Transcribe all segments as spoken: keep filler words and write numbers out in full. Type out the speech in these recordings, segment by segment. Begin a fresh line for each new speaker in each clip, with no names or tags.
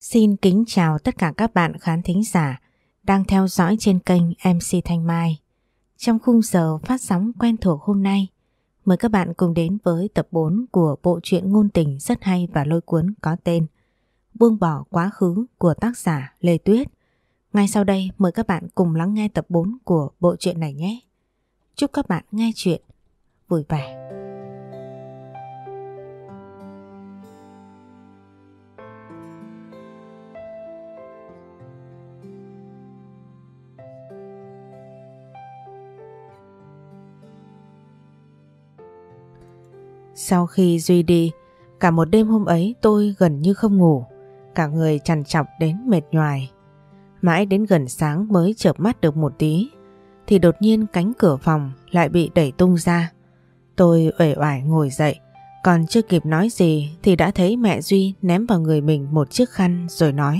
Xin kính chào tất cả các bạn khán thính giả đang theo dõi trên kênh em xê Thanh Mai. Trong khung giờ phát sóng quen thuộc hôm nay, mời các bạn cùng đến với tập bốn của bộ truyện ngôn tình rất hay và lôi cuốn có tên Buông bỏ quá khứ của tác giả Lê Tuyết. Ngay sau đây mời các bạn cùng lắng nghe tập bốn của bộ truyện này nhé. Chúc các bạn nghe chuyện vui vẻ. Sau khi Duy đi, cả một đêm hôm ấy tôi gần như không ngủ, cả người trằn trọc đến mệt nhoài. Mãi đến gần sáng mới chợp mắt được một tí, thì đột nhiên cánh cửa phòng lại bị đẩy tung ra. Tôi uể oải ngồi dậy, còn chưa kịp nói gì thì đã thấy mẹ Duy ném vào người mình một chiếc khăn rồi nói: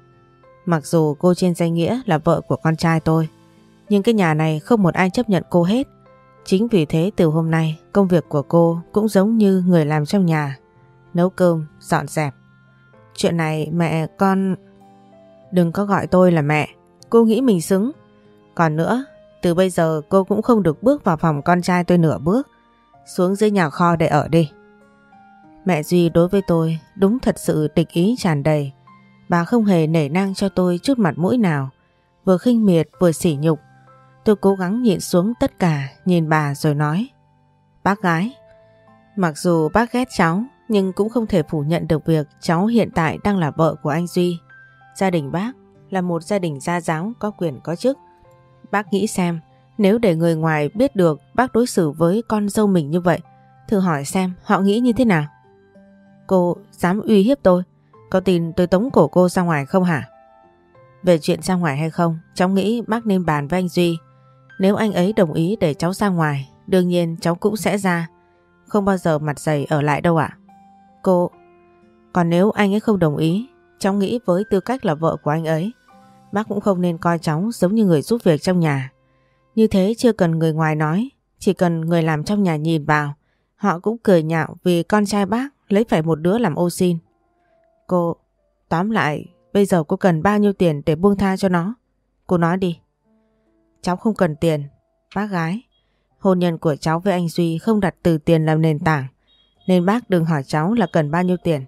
Mặc dù cô trên danh nghĩa là vợ của con trai tôi, nhưng cái nhà này không một ai chấp nhận cô hết. Chính vì thế từ hôm nay công việc của cô cũng giống như người làm trong nhà, nấu cơm, dọn dẹp. Chuyện này mẹ con... Đừng có gọi tôi là mẹ, cô nghĩ mình xứng. Còn nữa, từ bây giờ cô cũng không được bước vào phòng con trai tôi nửa bước. Xuống dưới nhà kho để ở đi. Mẹ Duy đối với tôi đúng thật sự địch ý tràn đầy. Bà không hề nể nang cho tôi chút mặt mũi nào, vừa khinh miệt vừa sỉ nhục. Tôi cố gắng nhịn xuống tất cả, nhìn bà rồi nói: Bác gái, mặc dù bác ghét cháu nhưng cũng không thể phủ nhận được việc cháu hiện tại đang là vợ của anh Duy. Gia đình bác là một gia đình gia giáo có quyền có chức. Bác nghĩ xem, nếu để người ngoài biết được bác đối xử với con dâu mình như vậy, thử hỏi xem họ nghĩ như thế nào. Cô dám uy hiếp tôi, có tin tôi tống cổ cô ra ngoài không hả? Về chuyện ra ngoài hay không, cháu nghĩ bác nên bàn với anh Duy. Nếu anh ấy đồng ý để cháu ra ngoài, đương nhiên cháu cũng sẽ ra. Không bao giờ mặt dày ở lại đâu ạ. Cô... Còn nếu anh ấy không đồng ý, cháu nghĩ với tư cách là vợ của anh ấy, bác cũng không nên coi cháu giống như người giúp việc trong nhà. Như thế chưa cần người ngoài nói, chỉ cần người làm trong nhà nhìn vào, họ cũng cười nhạo vì con trai bác lấy phải một đứa làm ô sin. Cô... Tóm lại, bây giờ cô cần bao nhiêu tiền để buông tha cho nó? Cô nói đi. Cháu không cần tiền, bác gái. Hôn nhân của cháu với anh Duy không đặt từ tiền làm nền tảng, nên bác đừng hỏi cháu là cần bao nhiêu tiền.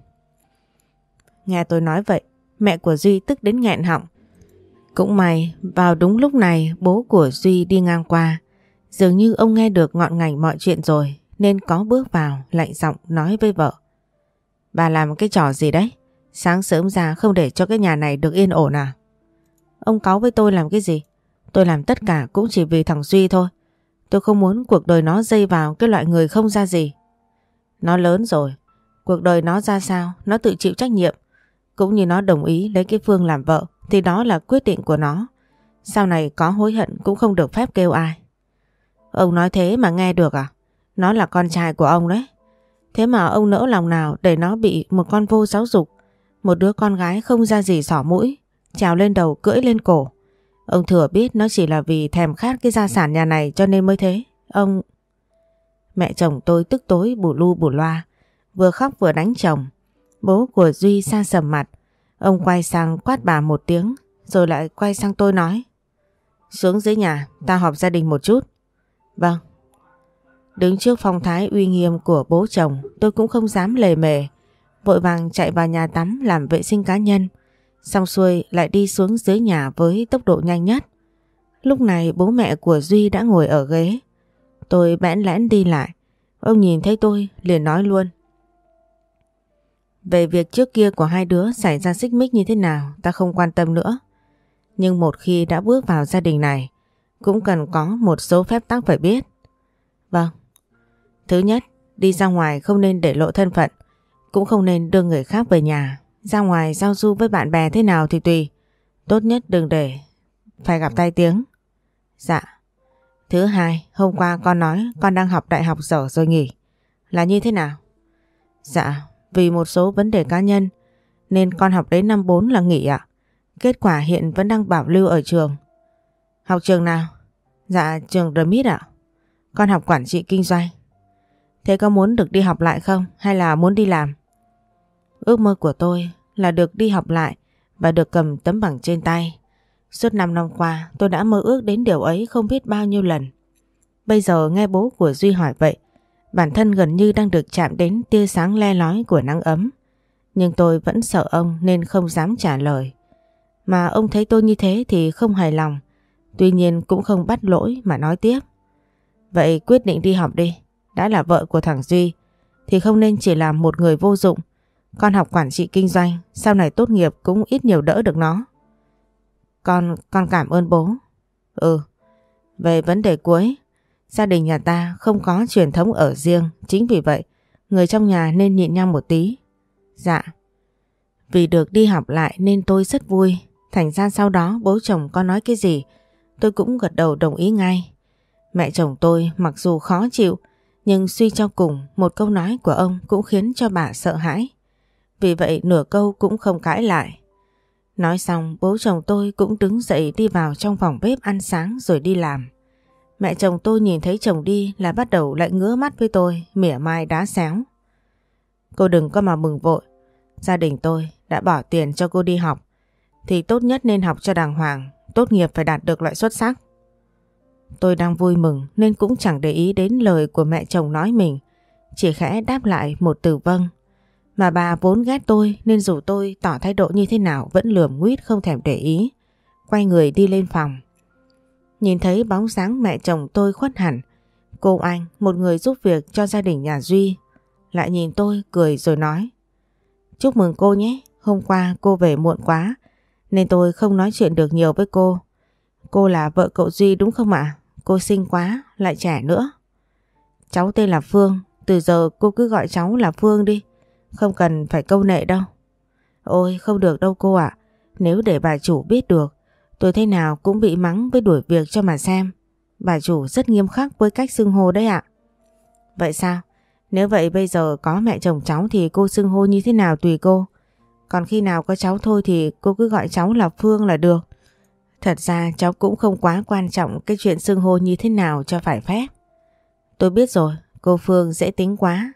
Nghe tôi nói vậy, mẹ của Duy tức đến nghẹn họng. Cũng may, vào đúng lúc này bố của Duy đi ngang qua. Dường như ông nghe được ngọn ngành mọi chuyện rồi, nên có bước vào lạnh giọng nói với vợ: Bà làm cái trò gì đấy? Sáng sớm ra không để cho cái nhà này được yên ổn à? Ông cáu với tôi làm cái gì? Tôi làm tất cả cũng chỉ vì thằng Duy thôi. Tôi không muốn cuộc đời nó dây vào cái loại người không ra gì. Nó lớn rồi, cuộc đời nó ra sao nó tự chịu trách nhiệm. Cũng như nó đồng ý lấy cái Phương làm vợ thì đó là quyết định của nó. Sau này có hối hận cũng không được phép kêu ai. Ông nói thế mà nghe được à? Nó là con trai của ông đấy. Thế mà ông nỡ lòng nào để nó bị một con vô giáo dục, một đứa con gái không ra gì xỏ mũi, trèo lên đầu cưỡi lên cổ. Ông thừa biết nó chỉ là vì thèm khát cái gia sản nhà này cho nên mới thế. Ông... Mẹ chồng tôi tức tối bù lu bù loa, vừa khóc vừa đánh chồng. Bố của Duy sa sầm mặt. Ông quay sang quát bà một tiếng, rồi lại quay sang tôi nói: Xuống dưới nhà, ta họp gia đình một chút. Vâng. Đứng trước phong thái uy nghiêm của bố chồng, tôi cũng không dám lề mề, vội vàng chạy vào nhà tắm làm vệ sinh cá nhân, xong xuôi lại đi xuống dưới nhà với tốc độ nhanh nhất. Lúc này bố mẹ của Duy đã ngồi ở ghế. Tôi bẽn lẽn đi lại. Ông nhìn thấy tôi liền nói luôn: Về việc trước kia của hai đứa xảy ra xích mích như thế nào ta không quan tâm nữa. Nhưng một khi đã bước vào gia đình này, cũng cần có một số phép tắc phải biết. Vâng. Thứ nhất, đi ra ngoài không nên để lộ thân phận, cũng không nên đưa người khác về nhà. Ra ngoài giao du với bạn bè thế nào thì tùy, tốt nhất đừng để phải gặp tai tiếng. Dạ. Thứ hai, hôm qua con nói con đang học đại học dở rồi nghỉ. Là như thế nào? Dạ, vì một số vấn đề cá nhân nên con học đến năm bốn là nghỉ ạ. Kết quả hiện vẫn đang bảo lưu ở trường. Học trường nào? Dạ, trường rờ mít ạ. Con học quản trị kinh doanh. Thế có muốn được đi học lại không hay là muốn đi làm? Ước mơ của tôi là được đi học lại và được cầm tấm bằng trên tay. Suốt năm năm qua tôi đã mơ ước đến điều ấy không biết bao nhiêu lần. Bây giờ nghe bố của Duy hỏi vậy, bản thân gần như đang được chạm đến tia sáng le lói của nắng ấm. Nhưng tôi vẫn sợ ông nên không dám trả lời. Mà ông thấy tôi như thế thì không hài lòng, tuy nhiên cũng không bắt lỗi mà nói tiếp. Vậy quyết định đi học đi, đã là vợ của thằng Duy thì không nên chỉ làm một người vô dụng. Con học quản trị kinh doanh, sau này tốt nghiệp cũng ít nhiều đỡ được nó. Con, con cảm ơn bố. Ừ, về vấn đề cuối, gia đình nhà ta không có truyền thống ở riêng, chính vì vậy người trong nhà nên nhịn nhau một tí. Dạ. Vì được đi học lại nên tôi rất vui, thành ra sau đó bố chồng có nói cái gì tôi cũng gật đầu đồng ý ngay. Mẹ chồng tôi mặc dù khó chịu nhưng suy cho cùng một câu nói của ông cũng khiến cho bà sợ hãi. Vì vậy nửa câu cũng không cãi lại. Nói xong bố chồng tôi cũng đứng dậy đi vào trong phòng bếp ăn sáng rồi đi làm. Mẹ chồng tôi nhìn thấy chồng đi là bắt đầu lại ngứa mắt với tôi, mỉa mai đá xéo. Cô đừng có mà mừng vội. Gia đình tôi đã bỏ tiền cho cô đi học thì tốt nhất nên học cho đàng hoàng, tốt nghiệp phải đạt được loại xuất sắc. Tôi đang vui mừng nên cũng chẳng để ý đến lời của mẹ chồng nói mình, chỉ khẽ đáp lại một từ vâng. Mà bà vốn ghét tôi nên dù tôi tỏ thái độ như thế nào vẫn lườm nguýt không thèm để ý, quay người đi lên phòng. Nhìn thấy bóng dáng mẹ chồng tôi khuất hẳn, cô Anh, một người giúp việc cho gia đình nhà Duy, lại nhìn tôi cười rồi nói: Chúc mừng cô nhé, hôm qua cô về muộn quá nên tôi không nói chuyện được nhiều với cô. Cô là vợ cậu Duy đúng không ạ? Cô xinh quá, lại trẻ nữa. Cháu tên là Phương, từ giờ cô cứ gọi cháu là Phương đi, không cần phải câu nệ đâu. Ôi không được đâu cô ạ, nếu để bà chủ biết được, tôi thế nào cũng bị mắng với đuổi việc cho mà xem. Bà chủ rất nghiêm khắc với cách xưng hô đấy ạ. Vậy sao? Nếu vậy bây giờ có mẹ chồng cháu thì cô xưng hô như thế nào tùy cô. Còn khi nào có cháu thôi thì cô cứ gọi cháu là Phương là được. Thật ra cháu cũng không quá quan trọng cái chuyện xưng hô như thế nào cho phải phép. Tôi biết rồi, cô Phương dễ tính quá.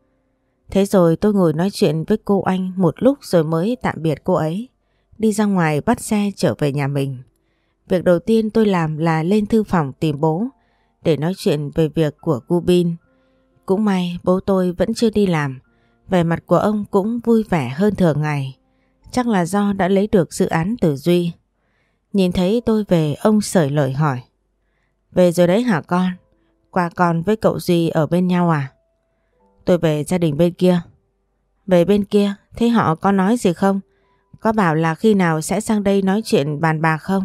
Thế rồi tôi ngồi nói chuyện với cô Anh một lúc rồi mới tạm biệt cô ấy. Đi ra ngoài bắt xe trở về nhà mình. Việc đầu tiên tôi làm là lên thư phòng tìm bố để nói chuyện về việc của cu Bin. Cũng may bố tôi vẫn chưa đi làm. Vẻ mặt của ông cũng vui vẻ hơn thường ngày. Chắc là do đã lấy được dự án từ Duy. Nhìn thấy tôi về ông sởi lời hỏi: Về rồi đấy hả con? Qua con với cậu Duy ở bên nhau à? Tôi về gia đình bên kia. Về bên kia, thế họ có nói gì không? Có bảo là khi nào sẽ sang đây nói chuyện bàn bạc không?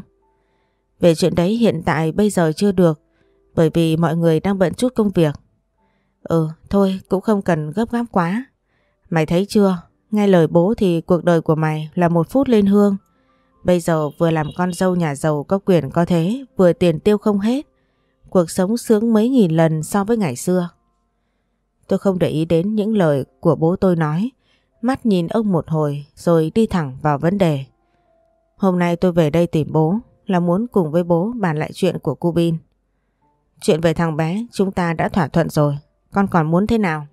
Về chuyện đấy hiện tại bây giờ chưa được, bởi vì mọi người đang bận chút công việc. Ừ, thôi cũng không cần gấp gáp quá. Mày thấy chưa, nghe lời bố thì cuộc đời của mày là một phút lên hương. Bây giờ vừa làm con dâu nhà giàu có quyền có thế, vừa tiền tiêu không hết. Cuộc sống sướng mấy nghìn lần so với ngày xưa. Tôi không để ý đến những lời của bố tôi nói, mắt nhìn ông một hồi rồi đi thẳng vào vấn đề. Hôm nay tôi về đây tìm bố là muốn cùng với bố bàn lại chuyện của cu Bin. Chuyện về thằng bé chúng ta đã thỏa thuận rồi, con còn muốn thế nào?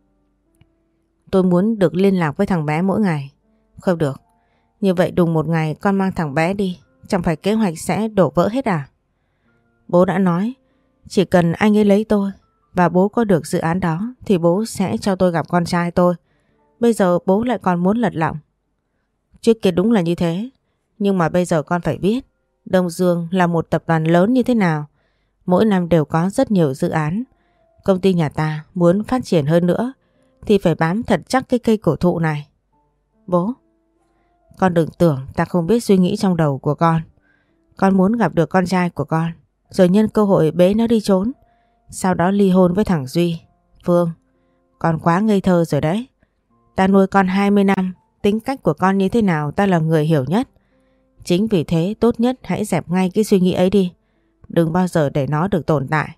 Tôi muốn được liên lạc với thằng bé mỗi ngày. Không được, như vậy đùng một ngày con mang thằng bé đi, chẳng phải kế hoạch sẽ đổ vỡ hết à? Bố đã nói, chỉ cần anh ấy lấy tôi và bố có được dự án đó thì bố sẽ cho tôi gặp con trai tôi. Bây giờ bố lại còn muốn lật lọng. Trước kia đúng là như thế, nhưng mà bây giờ con phải biết Đông Dương là một tập đoàn lớn như thế nào. Mỗi năm đều có rất nhiều dự án. Công ty nhà ta muốn phát triển hơn nữa thì phải bám thật chắc cái cây cổ thụ này. Bố, con đừng tưởng ta không biết suy nghĩ trong đầu của con. Con muốn gặp được con trai của con, rồi nhân cơ hội bế nó đi trốn, sau đó ly hôn với thằng Duy. Phương, con quá ngây thơ rồi đấy. Ta nuôi con hai mươi năm, tính cách của con như thế nào ta là người hiểu nhất. Chính vì thế tốt nhất hãy dẹp ngay cái suy nghĩ ấy đi. Đừng bao giờ để nó được tồn tại.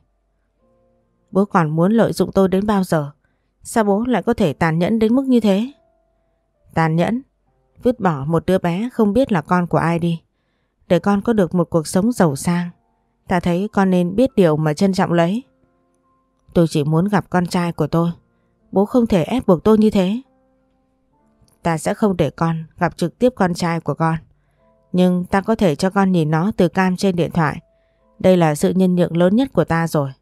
Bố còn muốn lợi dụng tôi đến bao giờ? Sao bố lại có thể tàn nhẫn đến mức như thế? Tàn nhẫn? Vứt bỏ một đứa bé không biết là con của ai đi, để con có được một cuộc sống giàu sang. Ta thấy con nên biết điều mà trân trọng lấy. Tôi chỉ muốn gặp con trai của tôi. Bố không thể ép buộc tôi như thế. ta sẽ không để con gặp trực tiếp con trai của con. Nhưng ta có thể cho con nhìn nó từ cam trên điện thoại. Đây là sự nhân nhượng lớn nhất của ta rồi.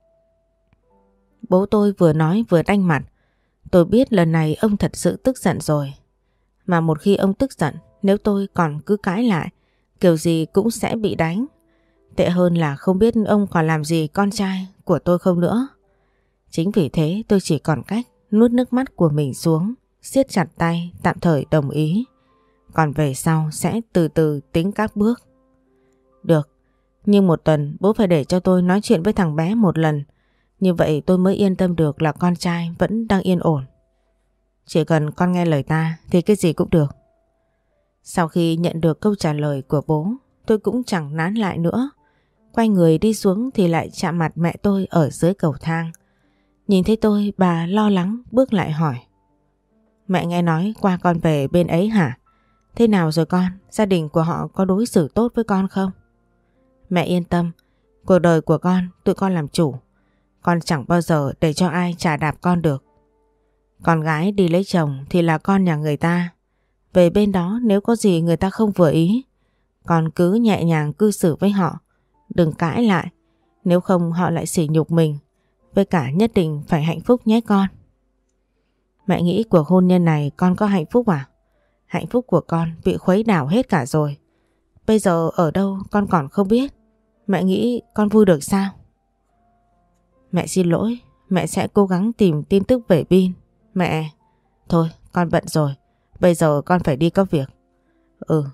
Bố tôi vừa nói vừa đanh mặt. Tôi biết lần này ông thật sự tức giận rồi. Mà một khi ông tức giận, nếu tôi còn cứ cãi lại, kiểu gì cũng sẽ bị đánh. Tệ hơn là không biết ông còn làm gì con trai của tôi không nữa. Chính vì thế tôi chỉ còn cách nuốt nước mắt của mình xuống, siết chặt tay tạm thời đồng ý. Còn về sau sẽ từ từ tính các bước. Được, nhưng một tuần bố phải để cho tôi nói chuyện với thằng bé một lần. Như vậy tôi mới yên tâm được là con trai vẫn đang yên ổn. Chỉ cần con nghe lời ta thì cái gì cũng được. Sau khi nhận được câu trả lời của bố, tôi cũng chẳng nán lại nữa. Quay người đi xuống thì lại chạm mặt mẹ tôi ở dưới cầu thang. Nhìn thấy tôi, bà lo lắng bước lại hỏi. Mẹ nghe nói qua con về bên ấy hả? Thế nào rồi con? Gia đình của họ có đối xử tốt với con không? Mẹ yên tâm, cuộc đời của con tụi con làm chủ. Con chẳng bao giờ để cho ai chà đạp con được. Con gái đi lấy chồng thì là con nhà người ta. Về bên đó nếu có gì người ta không vừa ý, con cứ nhẹ nhàng cư xử với họ. Đừng cãi lại, nếu không họ lại sỉ nhục mình. Với cả nhất định phải hạnh phúc nhé con. Mẹ nghĩ cuộc hôn nhân này con có hạnh phúc à? Hạnh phúc của con bị khuấy đảo hết cả rồi. Bây giờ ở đâu con còn không biết. Mẹ nghĩ con vui được sao? Mẹ xin lỗi, mẹ sẽ cố gắng tìm tin tức về Bin. Mẹ, thôi con bận rồi, bây giờ con phải đi có việc. Ừ.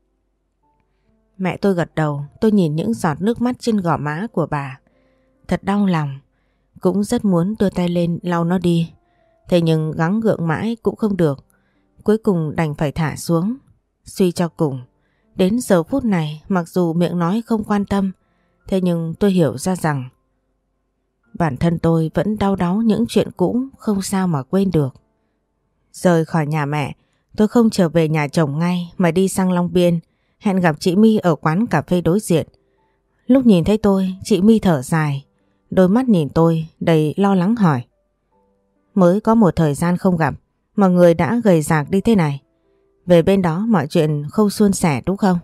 Mẹ tôi gật đầu, tôi nhìn những giọt nước mắt trên gò má của bà. Thật đau lòng, cũng rất muốn đưa tay lên lau nó đi. Thế nhưng gắng gượng mãi cũng không được. Cuối cùng đành phải thả xuống. Suy cho cùng, đến giờ phút này mặc dù miệng nói không quan tâm, thế nhưng tôi hiểu ra rằng bản thân tôi vẫn đau đáu những chuyện cũ không sao mà quên được. Rời khỏi nhà mẹ, tôi không trở về nhà chồng ngay mà đi sang Long Biên, hẹn gặp chị My ở quán cà phê đối diện. Lúc nhìn thấy tôi, chị My thở dài, đôi mắt nhìn tôi đầy lo lắng hỏi. Mới có một thời gian không gặp mà người đã gầy rạc đi thế này. Về bên đó mọi chuyện không suôn sẻ đúng không?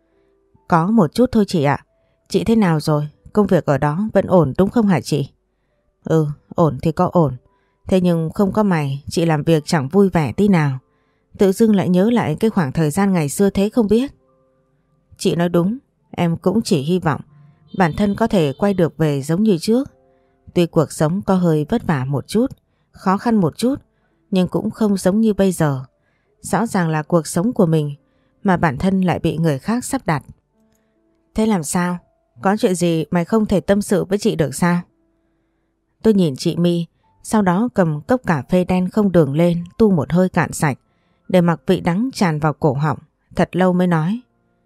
Có một chút thôi chị ạ. Chị thế nào rồi? Công việc ở đó vẫn ổn đúng không hả chị? Ừ, ổn thì có ổn. Thế nhưng không có mày, chị làm việc chẳng vui vẻ tí nào. Tự dưng lại nhớ lại cái khoảng thời gian ngày xưa thế không biết. Chị nói đúng, em cũng chỉ hy vọng bản thân có thể quay được về giống như trước. Tuy cuộc sống có hơi vất vả một chút, khó khăn một chút, nhưng cũng không giống như bây giờ. Rõ ràng là cuộc sống của mình mà bản thân lại bị người khác sắp đặt. Thế làm sao? Có chuyện gì mày không thể tâm sự với chị được sao? Tôi nhìn chị My, sau đó cầm cốc cà phê đen không đường lên tu một hơi cạn sạch để mặc vị đắng tràn vào cổ họng. Thật lâu mới nói.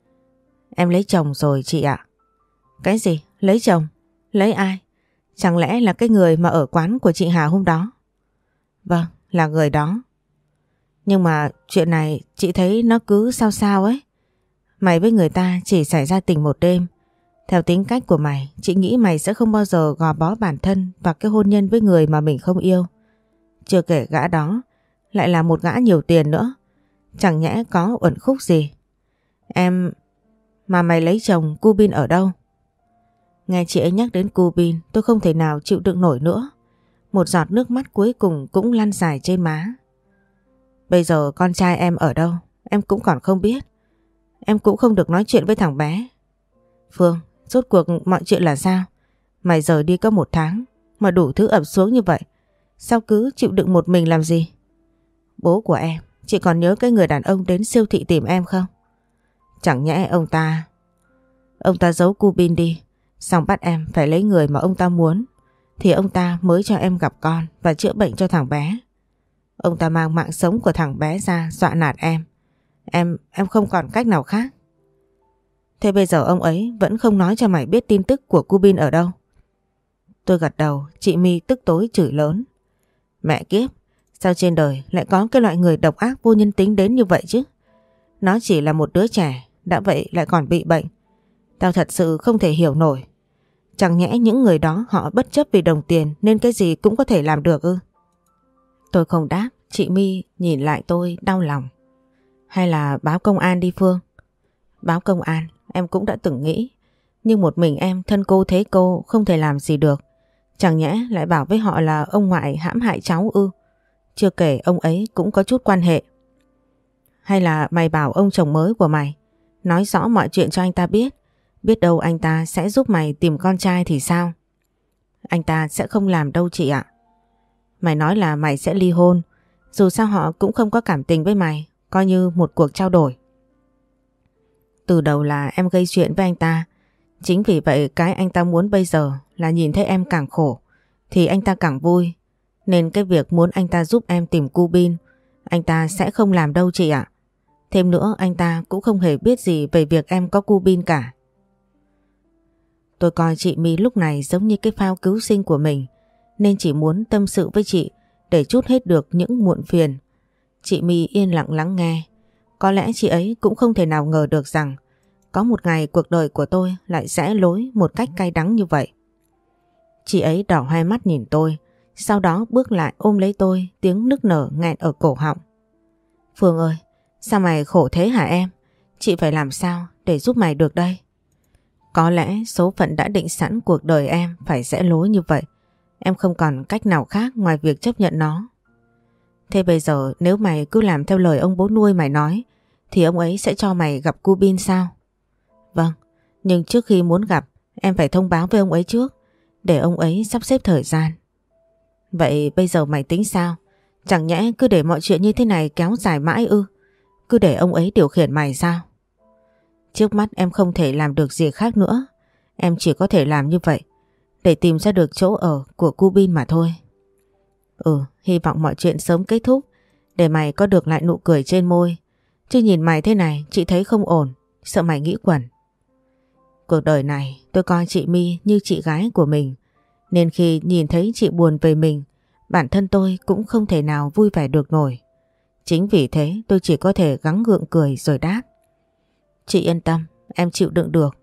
Em lấy chồng rồi chị ạ. Cái gì? Lấy chồng? Lấy ai? Chẳng lẽ là cái người mà ở quán của chị Hà hôm đó? Vâng, là người đó. Nhưng mà chuyện này chị thấy nó cứ sao sao ấy. Mày với người ta chỉ xảy ra tình một đêm. Theo tính cách của mày, chị nghĩ mày sẽ không bao giờ gò bó bản thân vào cái hôn nhân với người mà mình không yêu. Chưa kể gã đó lại là một gã nhiều tiền nữa. Chẳng nhẽ có uẩn khúc gì. Em... Mà mày lấy chồng cu Bin ở đâu? Nghe chị ấy nhắc đến cu Bin, tôi không thể nào chịu đựng nổi nữa. Một giọt nước mắt cuối cùng cũng lăn dài trên má. Bây giờ con trai em ở đâu? Em cũng còn không biết. Em cũng không được nói chuyện với thằng bé. Phương, rốt cuộc mọi chuyện là sao? Mày rời đi có một tháng mà đủ thứ ập xuống như vậy. Sao cứ chịu đựng một mình làm gì? Bố của em, chị còn nhớ cái người đàn ông đến siêu thị tìm em không? Chẳng nhẽ ông ta... Ông ta giấu cu Bin đi, xong bắt em phải lấy người mà ông ta muốn, thì ông ta mới cho em gặp con và chữa bệnh cho thằng bé. Ông ta mang mạng sống của thằng bé ra dọa nạt em. Em, em không còn cách nào khác. Thế bây giờ ông ấy vẫn không nói cho mày biết tin tức của cu Bin ở đâu? Tôi gật đầu, chị My tức tối chửi lớn. Mẹ kiếp, sao trên đời lại có cái loại người độc ác vô nhân tính đến như vậy chứ? Nó chỉ là một đứa trẻ, đã vậy lại còn bị bệnh. Tao thật sự không thể hiểu nổi. Chẳng nhẽ những người đó họ bất chấp vì đồng tiền nên cái gì cũng có thể làm được ư? Tôi không đáp, Chị My nhìn lại tôi đau lòng. Hay là báo công an đi Phương? Báo công an em cũng đã từng nghĩ, nhưng một mình em thân cô thế cô không thể làm gì được. Chẳng nhẽ lại bảo với họ là ông ngoại hãm hại cháu ư? Chưa kể ông ấy cũng có chút quan hệ. Hay là mày bảo ông chồng mới của mày nói rõ mọi chuyện cho anh ta biết. Biết đâu anh ta sẽ giúp mày tìm con trai thì sao? Anh ta sẽ không làm đâu chị ạ. Mày nói là mày sẽ ly hôn. Dù sao họ cũng không có cảm tình với mày, coi như một cuộc trao đổi. Từ đầu là em gây chuyện với anh ta. Chính vì vậy cái anh ta muốn bây giờ là nhìn thấy em càng khổ thì anh ta càng vui. Nên cái việc muốn anh ta giúp em tìm cu bin, anh ta sẽ không làm đâu chị ạ. Thêm nữa anh ta cũng không hề biết gì về việc em có cu bin cả. Tôi coi chị My lúc này giống như cái phao cứu sinh của mình, nên chỉ muốn tâm sự với chị để trút hết được những muộn phiền. Chị My yên lặng lắng nghe. Có lẽ chị ấy cũng không thể nào ngờ được rằng có một ngày cuộc đời của tôi lại rẽ lối một cách cay đắng như vậy. Chị ấy đỏ hoe mắt nhìn tôi, sau đó bước lại ôm lấy tôi, tiếng nức nở nghẹn ở cổ họng. Phương ơi, sao mày khổ thế hả em? Chị phải làm sao để giúp mày được đây? Có lẽ số phận đã định sẵn cuộc đời em phải rẽ lối như vậy. Em không còn cách nào khác ngoài việc chấp nhận nó. Thế bây giờ nếu mày cứ làm theo lời ông bố nuôi mày nói thì ông ấy sẽ cho mày gặp cu bin sao? Vâng, nhưng trước khi muốn gặp em phải thông báo với ông ấy trước để ông ấy sắp xếp thời gian. Vậy bây giờ mày tính sao? Chẳng nhẽ cứ để mọi chuyện như thế này kéo dài mãi ư? Cứ để ông ấy điều khiển mày sao? Trước mắt em không thể làm được gì khác nữa. Em chỉ có thể làm như vậy để tìm ra được chỗ ở của cu bin mà thôi. Ừ, hy vọng mọi chuyện sớm kết thúc để mày có được lại nụ cười trên môi. Chứ nhìn mày thế này chị thấy không ổn, sợ mày nghĩ quẩn. Cuộc đời này tôi coi chị My như chị gái của mình, nên khi nhìn thấy chị buồn về mình, bản thân tôi cũng không thể nào vui vẻ được nổi. Chính vì thế tôi chỉ có thể gắng gượng cười rồi đáp. Chị yên tâm, em chịu đựng được.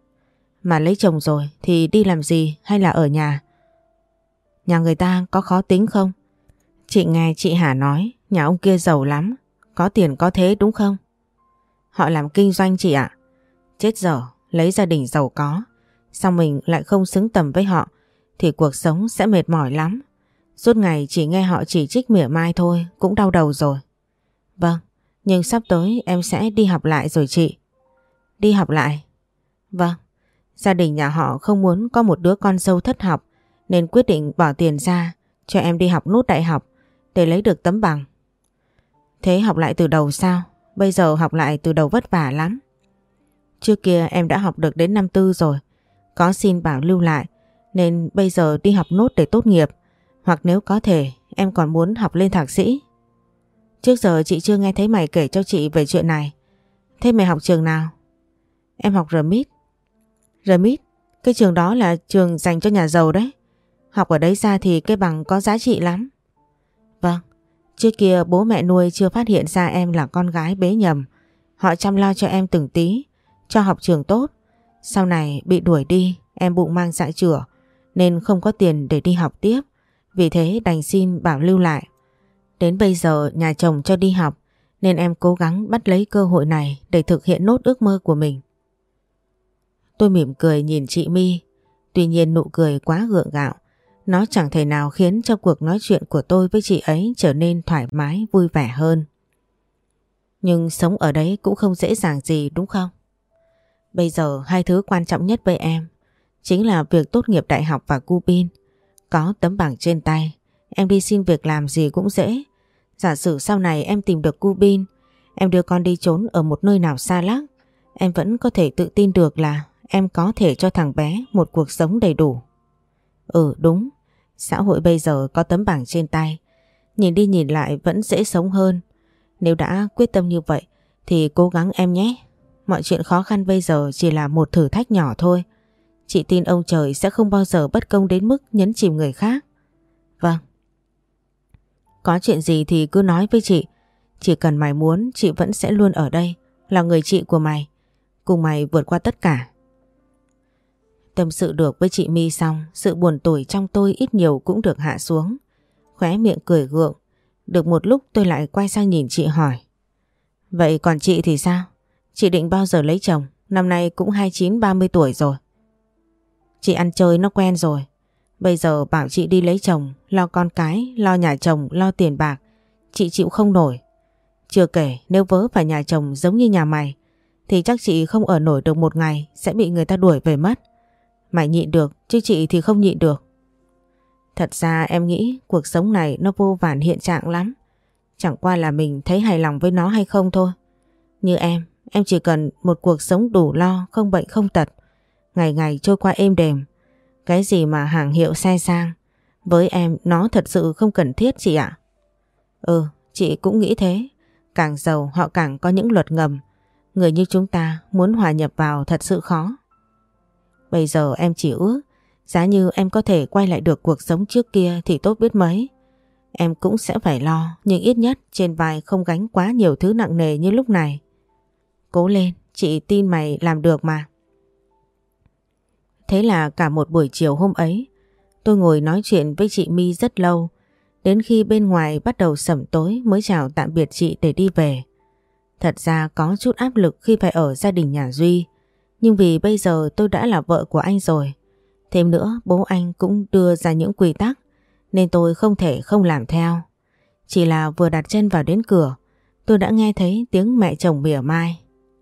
Mà lấy chồng rồi thì đi làm gì hay là ở nhà? Nhà người ta có khó tính không? Chị nghe chị Hà nói nhà ông kia giàu lắm, có tiền có thế đúng không? Họ làm kinh doanh chị ạ. Chết dở, lấy gia đình giàu có, xong mình lại không xứng tầm với họ thì cuộc sống sẽ mệt mỏi lắm. Suốt ngày chỉ nghe họ chỉ trích mỉa mai thôi cũng đau đầu rồi. Vâng, nhưng sắp tới em sẽ đi học lại rồi chị. Đi học lại? Vâng, gia đình nhà họ không muốn có một đứa con dâu thất học nên quyết định bỏ tiền ra cho em đi học nốt đại học để lấy được tấm bằng. Thế học lại từ đầu sao? Bây giờ học lại từ đầu vất vả lắm. Trước kia em đã học được đến năm tư rồi, có xin bảo lưu lại nên bây giờ đi học nốt để tốt nghiệp, hoặc nếu có thể em còn muốn học lên thạc sĩ. Trước giờ chị chưa nghe thấy mày kể cho chị về chuyện này. Thế mày học trường nào? Em học rờ mít. rờ mít? Cái trường đó là trường dành cho nhà giàu đấy. Học ở đấy ra thì cái bằng có giá trị lắm. Vâng, trước kia bố mẹ nuôi chưa phát hiện ra em là con gái bế nhầm. Họ chăm lo cho em từng tí, cho học trường tốt. Sau này bị đuổi đi, em bụng mang dạ chửa nên không có tiền để đi học tiếp. Vì thế đành xin bảo lưu lại. Đến bây giờ nhà chồng cho đi học nên em cố gắng bắt lấy cơ hội này để thực hiện nốt ước mơ của mình. Tôi mỉm cười nhìn chị My. Tuy nhiên nụ cười quá gượng gạo, nó chẳng thể nào khiến cho cuộc nói chuyện của tôi với chị ấy trở nên thoải mái vui vẻ hơn. Nhưng sống ở đấy cũng không dễ dàng gì đúng không? Bây giờ hai thứ quan trọng nhất với em chính là việc tốt nghiệp đại học và cu bin. Có tấm bằng trên tay, em đi xin việc làm gì cũng dễ. Giả sử sau này em tìm được cu bin, em đưa con đi trốn ở một nơi nào xa lắc, em vẫn có thể tự tin được là em có thể cho thằng bé một cuộc sống đầy đủ. Ừ đúng, xã hội bây giờ có tấm bằng trên tay, nhìn đi nhìn lại vẫn dễ sống hơn. Nếu đã quyết tâm như vậy thì cố gắng em nhé. Mọi chuyện khó khăn bây giờ chỉ là một thử thách nhỏ thôi. Chị tin ông trời sẽ không bao giờ bất công đến mức nhấn chìm người khác. Vâng. Có chuyện gì thì cứ nói với chị. Chỉ cần mày muốn chị vẫn sẽ luôn ở đây, là người chị của mày, cùng mày vượt qua tất cả. Tâm sự được với chị My xong, sự buồn tủi trong tôi ít nhiều cũng được hạ xuống. Khóe miệng cười gượng, Được một lúc tôi lại quay sang nhìn chị hỏi. Vậy còn chị thì sao? Chị định bao giờ lấy chồng? Năm nay cũng hai mươi chín ba mươi tuổi rồi. Chị ăn chơi nó quen rồi. Bây giờ bảo chị đi lấy chồng, lo con cái, lo nhà chồng, lo tiền bạc, chị chịu không nổi. Chưa kể nếu vớ phải nhà chồng giống như nhà mày thì chắc chị không ở nổi được một ngày, sẽ bị người ta đuổi về mất. Mày nhịn được chứ chị thì không nhịn được. Thật ra em nghĩ cuộc sống này nó vô vàn hiện trạng lắm. Chẳng qua là mình thấy hài lòng với nó hay không thôi. Như em, em chỉ cần một cuộc sống đủ lo, không bệnh không tật, ngày ngày trôi qua êm đềm. Cái gì mà hàng hiệu xe sang, với em nó thật sự không cần thiết chị ạ. Ừ, chị cũng nghĩ thế. Càng giàu họ càng có những luật ngầm. Người như chúng ta muốn hòa nhập vào thật sự khó. Bây giờ em chỉ ước giá như em có thể quay lại được cuộc sống trước kia thì tốt biết mấy. Em cũng sẽ phải lo, nhưng ít nhất trên vai không gánh quá nhiều thứ nặng nề như lúc này. Cố lên, chị tin mày làm được mà. Thế là cả một buổi chiều hôm ấy, tôi ngồi nói chuyện với chị My rất lâu. Đến khi bên ngoài bắt đầu sẩm tối mới chào tạm biệt chị để đi về. Thật ra có chút áp lực khi phải ở gia đình nhà Duy. Nhưng vì bây giờ tôi đã là vợ của anh rồi. Thêm nữa bố anh cũng đưa ra những quy tắc nên tôi không thể không làm theo. Chỉ là vừa đặt chân vào đến cửa, tôi đã nghe thấy tiếng mẹ chồng mỉa mai.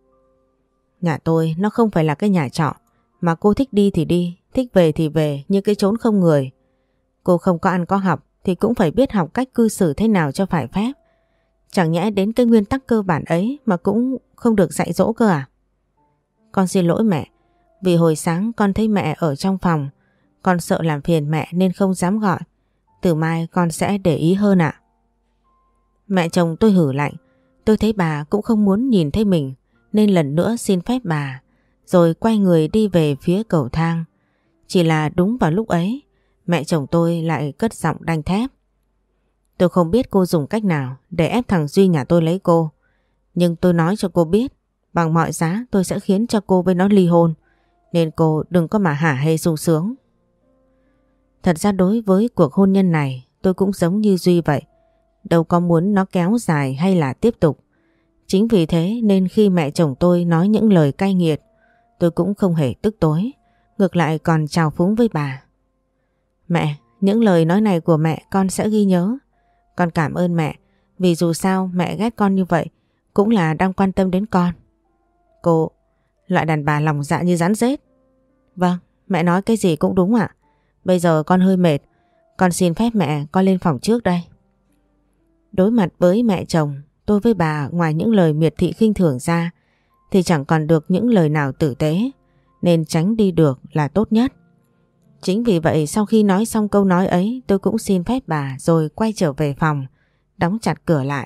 Nhà tôi nó không phải là cái nhà trọ mà cô thích đi thì đi, thích về thì về như cái chốn không người. Cô không có ăn có học thì cũng phải biết học cách cư xử thế nào cho phải phép. Chẳng nhẽ đến cái nguyên tắc cơ bản ấy mà cũng không được dạy dỗ cơ à? Con xin lỗi mẹ, vì hồi sáng con thấy mẹ ở trong phòng, con sợ làm phiền mẹ nên không dám gọi. Từ mai con sẽ để ý hơn ạ. Mẹ chồng tôi hử lạnh, tôi thấy bà cũng không muốn nhìn thấy mình nên lần nữa xin phép bà, rồi quay người đi về phía cầu thang. Chỉ là đúng vào lúc ấy, mẹ chồng tôi lại cất giọng đanh thép. Tôi không biết cô dùng cách nào để ép thằng Duy nhà tôi lấy cô, nhưng tôi nói cho cô biết, bằng mọi giá tôi sẽ khiến cho cô với nó ly hôn, nên cô đừng có mà hả hê sung sướng. Thật ra đối với cuộc hôn nhân này tôi cũng giống như Duy vậy, đâu có muốn nó kéo dài hay là tiếp tục. Chính vì thế nên khi mẹ chồng tôi nói những lời cay nghiệt, tôi cũng không hề tức tối, ngược lại còn chào phúng với bà. Mẹ, những lời nói này của mẹ con sẽ ghi nhớ. Con cảm ơn mẹ, vì dù sao mẹ ghét con như vậy cũng là đang quan tâm đến con. Cô, loại đàn bà lòng dạ như rắn rết. Vâng, mẹ nói cái gì cũng đúng ạ. Bây giờ con hơi mệt, con xin phép mẹ con lên phòng trước đây. Đối mặt với mẹ chồng, tôi với bà ngoài những lời miệt thị khinh thường ra thì chẳng còn được những lời nào tử tế, nên tránh đi được là tốt nhất. Chính vì vậy sau khi nói xong câu nói ấy, tôi cũng xin phép bà rồi quay trở về phòng, đóng chặt cửa lại.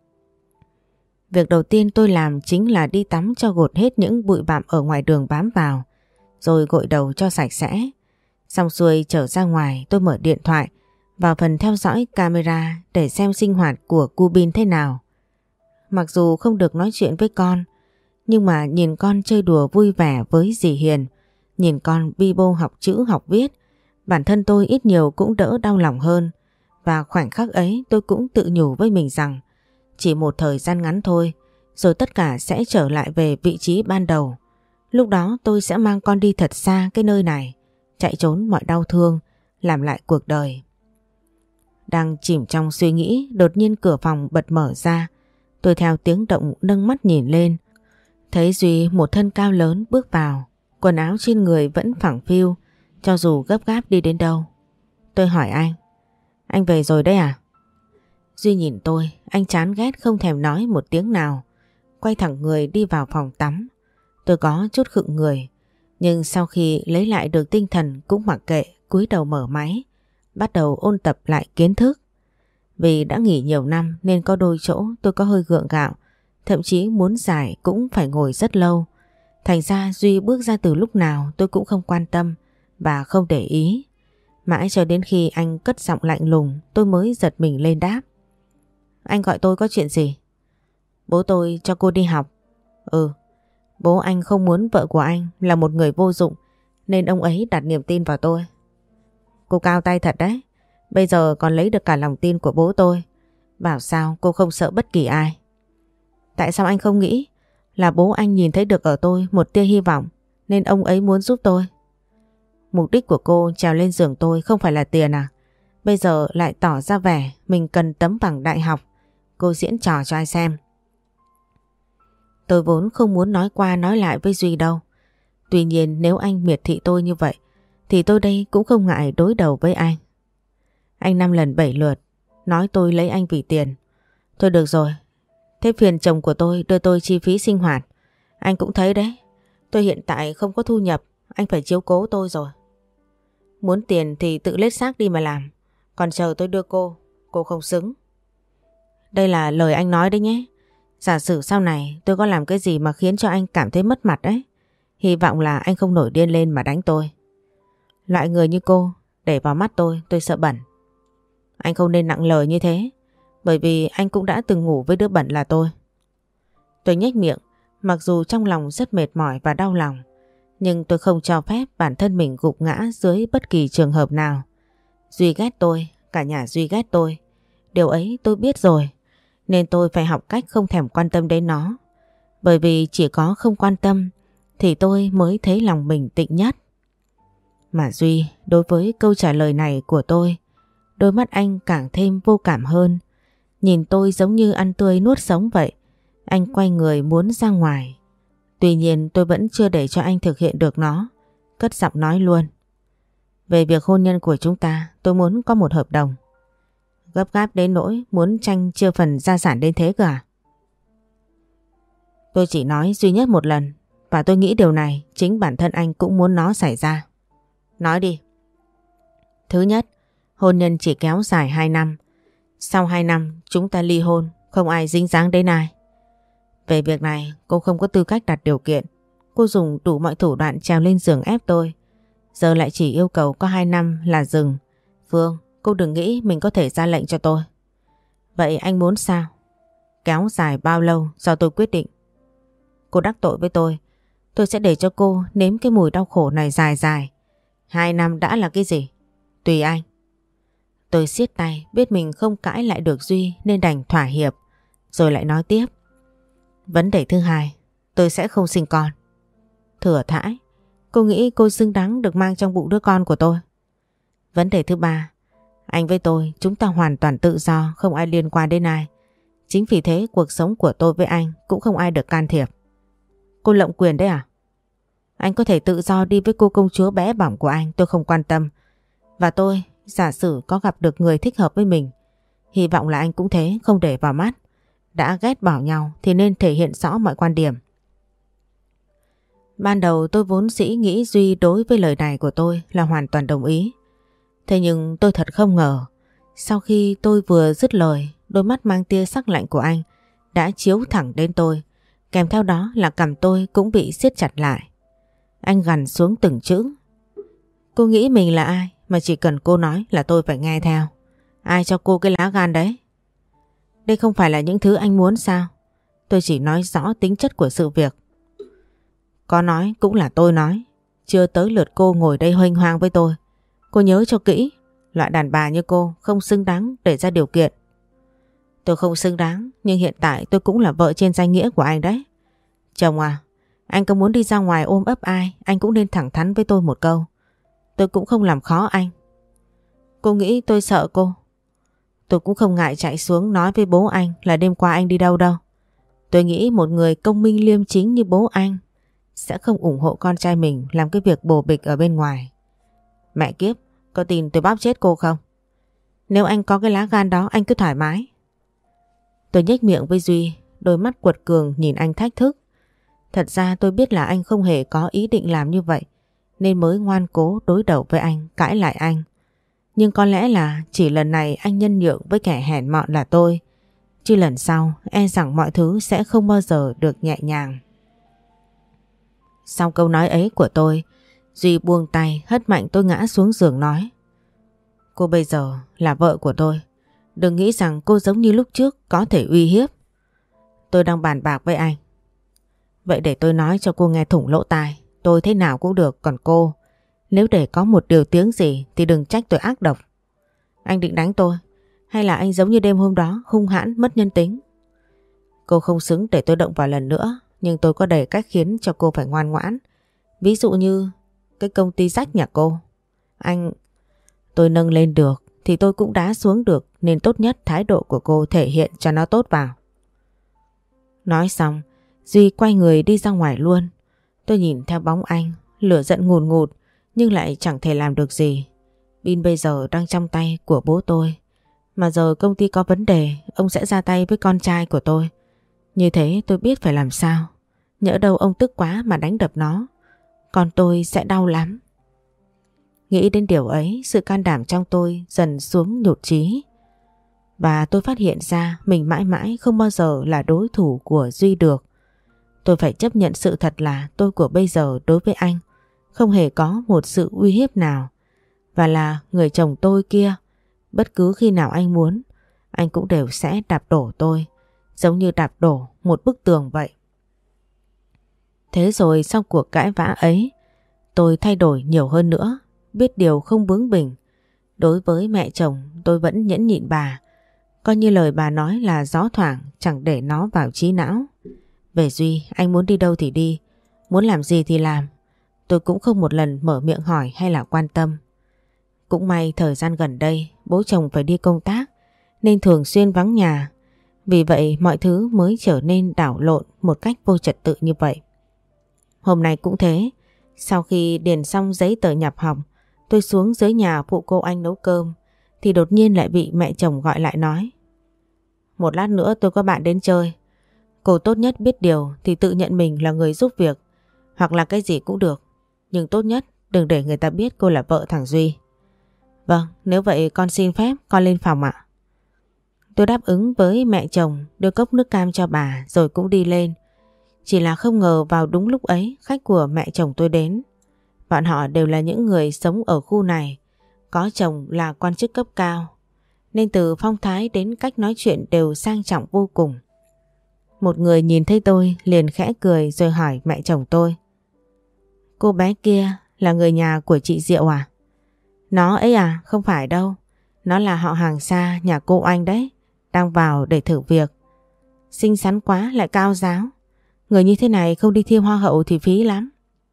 Việc đầu tiên tôi làm chính là đi tắm cho gột hết những bụi bặm ở ngoài đường bám vào, rồi gội đầu cho sạch sẽ. Xong xuôi trở ra ngoài, tôi mở điện thoại vào phần theo dõi camera để xem sinh hoạt của cu Bin thế nào. Mặc dù không được nói chuyện với con, nhưng mà nhìn con chơi đùa vui vẻ với dì Hiền, nhìn con bi bô học chữ học viết, bản thân tôi ít nhiều cũng đỡ đau lòng hơn. Và khoảnh khắc ấy tôi cũng tự nhủ với mình rằng chỉ một thời gian ngắn thôi, rồi tất cả sẽ trở lại về vị trí ban đầu. Lúc đó tôi sẽ mang con đi thật xa cái nơi này, chạy trốn mọi đau thương, làm lại cuộc đời. Đang chìm trong suy nghĩ, đột nhiên cửa phòng bật mở ra. Tôi theo tiếng động nâng mắt nhìn lên, thấy Duy một thân cao lớn bước vào, quần áo trên người vẫn phẳng phiu, cho dù gấp gáp đi đến đâu. Tôi hỏi anh, anh về rồi đấy à? Duy nhìn tôi, anh chán ghét không thèm nói một tiếng nào, quay thẳng người đi vào phòng tắm. Tôi có chút khựng người, nhưng sau khi lấy lại được tinh thần cũng mặc kệ, cúi đầu mở máy, bắt đầu ôn tập lại kiến thức. Vì đã nghỉ nhiều năm nên có đôi chỗ tôi có hơi gượng gạo, thậm chí muốn giải cũng phải ngồi rất lâu. Thành ra Duy bước ra từ lúc nào tôi cũng không quan tâm và không để ý. Mãi cho đến khi anh cất giọng lạnh lùng tôi mới giật mình lên đáp. Anh gọi tôi có chuyện gì? Bố tôi cho cô đi học. Ừ, bố anh không muốn vợ của anh là một người vô dụng nên ông ấy đặt niềm tin vào tôi. Cô cao tay thật đấy, bây giờ còn lấy được cả lòng tin của bố tôi. Bảo sao cô không sợ bất kỳ ai? Tại sao anh không nghĩ là bố anh nhìn thấy được ở tôi một tia hy vọng nên ông ấy muốn giúp tôi? Mục đích của cô trèo lên giường tôi không phải là tiền à? Bây giờ lại tỏ ra vẻ mình cần tấm bằng đại học. Cô diễn trò cho ai xem? Tôi vốn không muốn nói qua nói lại với Duy đâu. Tuy nhiên nếu anh miệt thị tôi như vậy thì tôi đây cũng không ngại đối đầu với anh. Anh năm lần bảy lượt nói tôi lấy anh vì tiền. Thôi được rồi. Thế phiền chồng của tôi đưa tôi chi phí sinh hoạt. Anh cũng thấy đấy. Tôi hiện tại không có thu nhập. Anh phải chiếu cố tôi rồi. Muốn tiền thì tự lết xác đi mà làm. Còn chờ tôi đưa cô. Cô không xứng. Đây là lời anh nói đấy nhé. Giả sử sau này tôi có làm cái gì mà khiến cho anh cảm thấy mất mặt đấy. Hy vọng là anh không nổi điên lên mà đánh tôi. Loại người như cô để vào mắt tôi, tôi sợ bẩn. Anh không nên nặng lời như thế. Bởi vì anh cũng đã từng ngủ với đứa bẩn là tôi. Tôi nhếch miệng. Mặc dù trong lòng rất mệt mỏi và đau lòng, nhưng tôi không cho phép bản thân mình gục ngã dưới bất kỳ trường hợp nào. Duy ghét tôi, cả nhà Duy ghét tôi. Điều ấy tôi biết rồi. Nên tôi phải học cách không thèm quan tâm đến nó. Bởi vì chỉ có không quan tâm thì tôi mới thấy lòng mình tịnh nhất. Mà Duy, đối với câu trả lời này của tôi, đôi mắt anh càng thêm vô cảm hơn. Nhìn tôi giống như ăn tươi nuốt sống vậy. Anh quay người muốn ra ngoài. Tuy nhiên tôi vẫn chưa để cho anh thực hiện được nó. Cất giọng nói luôn. Về việc hôn nhân của chúng ta, tôi muốn có một hợp đồng. Gấp gáp đến nỗi muốn tranh chia phần gia sản đến thế cơ à? Tôi chỉ nói duy nhất một lần. Và tôi nghĩ điều này chính bản thân anh cũng muốn nó xảy ra. Nói đi. Thứ nhất, hôn nhân chỉ kéo dài hai năm. Sau hai năm chúng ta ly hôn, không ai dính dáng đến ai. Về việc này cô không có tư cách đặt điều kiện. Cô dùng đủ mọi thủ đoạn trèo lên giường ép tôi. Giờ lại chỉ yêu cầu có hai năm là dừng. Phương, cô đừng nghĩ mình có thể ra lệnh cho tôi. Vậy anh muốn sao? Kéo dài bao lâu do tôi quyết định. Cô đắc tội với tôi. Tôi sẽ để cho cô nếm cái mùi đau khổ này dài dài. Hai năm đã là cái gì? Tùy anh. Tôi siết tay, biết mình không cãi lại được Duy nên đành thỏa hiệp. Rồi lại nói tiếp. Vấn đề thứ hai, tôi sẽ không sinh con. Thừa thãi, cô nghĩ cô xứng đáng được mang trong bụng đứa con của tôi. Vấn đề thứ ba, anh với tôi chúng ta hoàn toàn tự do, không ai liên quan đến ai. Chính vì thế cuộc sống của tôi với anh cũng không ai được can thiệp. Cô lộng quyền đấy à? Anh có thể tự do đi với cô công chúa bé bỏng của anh, tôi không quan tâm. Và tôi, giả sử có gặp được người thích hợp với mình, hy vọng là anh cũng thế, không để vào mắt. Đã ghét bỏ nhau thì nên thể hiện rõ mọi quan điểm. Ban đầu tôi vốn dĩ nghĩ Duy đối với lời này của tôi là hoàn toàn đồng ý. Thế nhưng tôi thật không ngờ, sau khi tôi vừa dứt lời, đôi mắt mang tia sắc lạnh của anh đã chiếu thẳng đến tôi, kèm theo đó là cằm tôi cũng bị siết chặt lại. Anh gằn xuống từng chữ. Cô nghĩ mình là ai mà chỉ cần cô nói là tôi phải nghe theo? Ai cho cô cái lá gan đấy? Đây không phải là những thứ anh muốn sao? Tôi chỉ nói rõ tính chất của sự việc. Có nói cũng là tôi nói. Chưa tới lượt cô ngồi đây huênh hoang với tôi. Cô nhớ cho kỹ. Loại đàn bà như cô không xứng đáng để ra điều kiện. Tôi không xứng đáng, nhưng hiện tại tôi cũng là vợ trên danh nghĩa của anh đấy. Chồng à, anh có muốn đi ra ngoài ôm ấp ai, anh cũng nên thẳng thắn với tôi một câu. Tôi cũng không làm khó anh. Cô nghĩ tôi sợ cô? Tôi cũng không ngại chạy xuống nói với bố anh là đêm qua anh đi đâu đâu. Tôi nghĩ một người công minh liêm chính như bố anh sẽ không ủng hộ con trai mình làm cái việc bồ bịch ở bên ngoài. Mẹ kiếp, có tin tôi bóp chết cô không? Nếu anh có cái lá gan đó anh cứ thoải mái. Tôi nhếch miệng với Duy, đôi mắt quật cường nhìn anh thách thức. Thật ra tôi biết là anh không hề có ý định làm như vậy, nên mới ngoan cố đối đầu với anh, cãi lại anh. Nhưng có lẽ là chỉ lần này anh nhân nhượng với kẻ hèn mọn là tôi, chứ lần sau e rằng mọi thứ sẽ không bao giờ được nhẹ nhàng. Sau câu nói ấy của tôi, Duy buông tay hất mạnh tôi ngã xuống giường nói. Cô bây giờ là vợ của tôi. Đừng nghĩ rằng cô giống như lúc trước có thể uy hiếp. Tôi đang bàn bạc với anh. Vậy để tôi nói cho cô nghe thủng lỗ tai. Tôi thế nào cũng được, còn cô, nếu để có một điều tiếng gì thì đừng trách tôi ác độc. Anh định đánh tôi. Hay là anh giống như đêm hôm đó hung hãn mất nhân tính? Cô không xứng để tôi động vào lần nữa, nhưng tôi có đầy cách khiến cho cô phải ngoan ngoãn. Ví dụ như cái công ty rách nhà cô. Anh... Tôi nâng lên được thì tôi cũng đá xuống được, nên tốt nhất thái độ của cô thể hiện cho nó tốt vào. Nói xong, Duy quay người đi ra ngoài luôn. Tôi nhìn theo bóng anh, lửa giận ngùn ngụt nhưng lại chẳng thể làm được gì. Pin bây giờ đang trong tay của bố tôi. Mà giờ công ty có vấn đề, ông sẽ ra tay với con trai của tôi. Như thế tôi biết phải làm sao. Nhỡ đâu ông tức quá mà đánh đập nó, con tôi sẽ đau lắm. Nghĩ đến điều ấy, sự can đảm trong tôi dần xuống nhụt chí. Và tôi phát hiện ra mình mãi mãi không bao giờ là đối thủ của Duy được. Tôi phải chấp nhận sự thật là tôi của bây giờ đối với anh không hề có một sự uy hiếp nào. Và là người chồng tôi kia, bất cứ khi nào anh muốn, anh cũng đều sẽ đạp đổ tôi, giống như đạp đổ một bức tường vậy. Thế rồi sau cuộc cãi vã ấy, tôi thay đổi nhiều hơn nữa, biết điều không bướng bỉnh. Đối với mẹ chồng tôi vẫn nhẫn nhịn bà, coi như lời bà nói là gió thoảng, chẳng để nó vào trí não. Về Duy, anh muốn đi đâu thì đi, muốn làm gì thì làm. Tôi cũng không một lần mở miệng hỏi hay là quan tâm. Cũng may thời gian gần đây bố chồng phải đi công tác nên thường xuyên vắng nhà. Vì vậy mọi thứ mới trở nên đảo lộn một cách vô trật tự như vậy. Hôm nay cũng thế, sau khi điền xong giấy tờ nhập học, tôi xuống dưới nhà phụ cô anh nấu cơm thì đột nhiên lại bị mẹ chồng gọi lại nói: một lát nữa tôi có bạn đến chơi. Cô tốt nhất biết điều thì tự nhận mình là người giúp việc, hoặc là cái gì cũng được, nhưng tốt nhất đừng để người ta biết cô là vợ thằng Duy. Vâng, nếu vậy con xin phép con lên phòng ạ. Tôi đáp ứng với mẹ chồng, đưa cốc nước cam cho bà rồi cũng đi lên. Chỉ là không ngờ vào đúng lúc ấy khách của mẹ chồng tôi đến. Bọn họ đều là những người sống ở khu này, có chồng là quan chức cấp cao, nên từ phong thái đến cách nói chuyện đều sang trọng vô cùng. Một người nhìn thấy tôi liền khẽ cười rồi hỏi mẹ chồng tôi: cô bé kia là người nhà của chị Diệu à? Nó ấy à? Không phải đâu, nó là họ hàng xa nhà cô anh đấy, đang vào để thử việc. Xinh xắn quá lại cao ráo, người như thế này không đi thi hoa hậu thì phí lắm.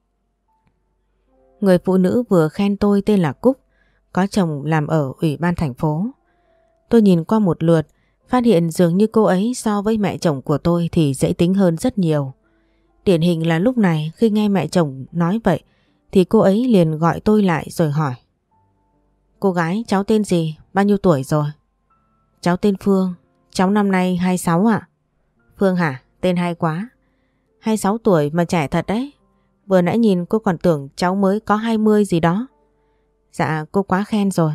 Người phụ nữ vừa khen tôi tên là Cúc, có chồng làm ở ủy ban thành phố. Tôi nhìn qua một lượt, phát hiện dường như cô ấy so với mẹ chồng của tôi thì dễ tính hơn rất nhiều. Điển hình là lúc này khi nghe mẹ chồng nói vậy thì cô ấy liền gọi tôi lại rồi hỏi: cô gái cháu tên gì, bao nhiêu tuổi rồi? Cháu tên Phương, cháu năm nay hai mươi sáu ạ. Phương hả? Tên hay quá. hai mươi sáu tuổi mà trẻ thật đấy. Vừa nãy nhìn cô còn tưởng cháu mới có hai mươi gì đó. Dạ cô quá khen rồi.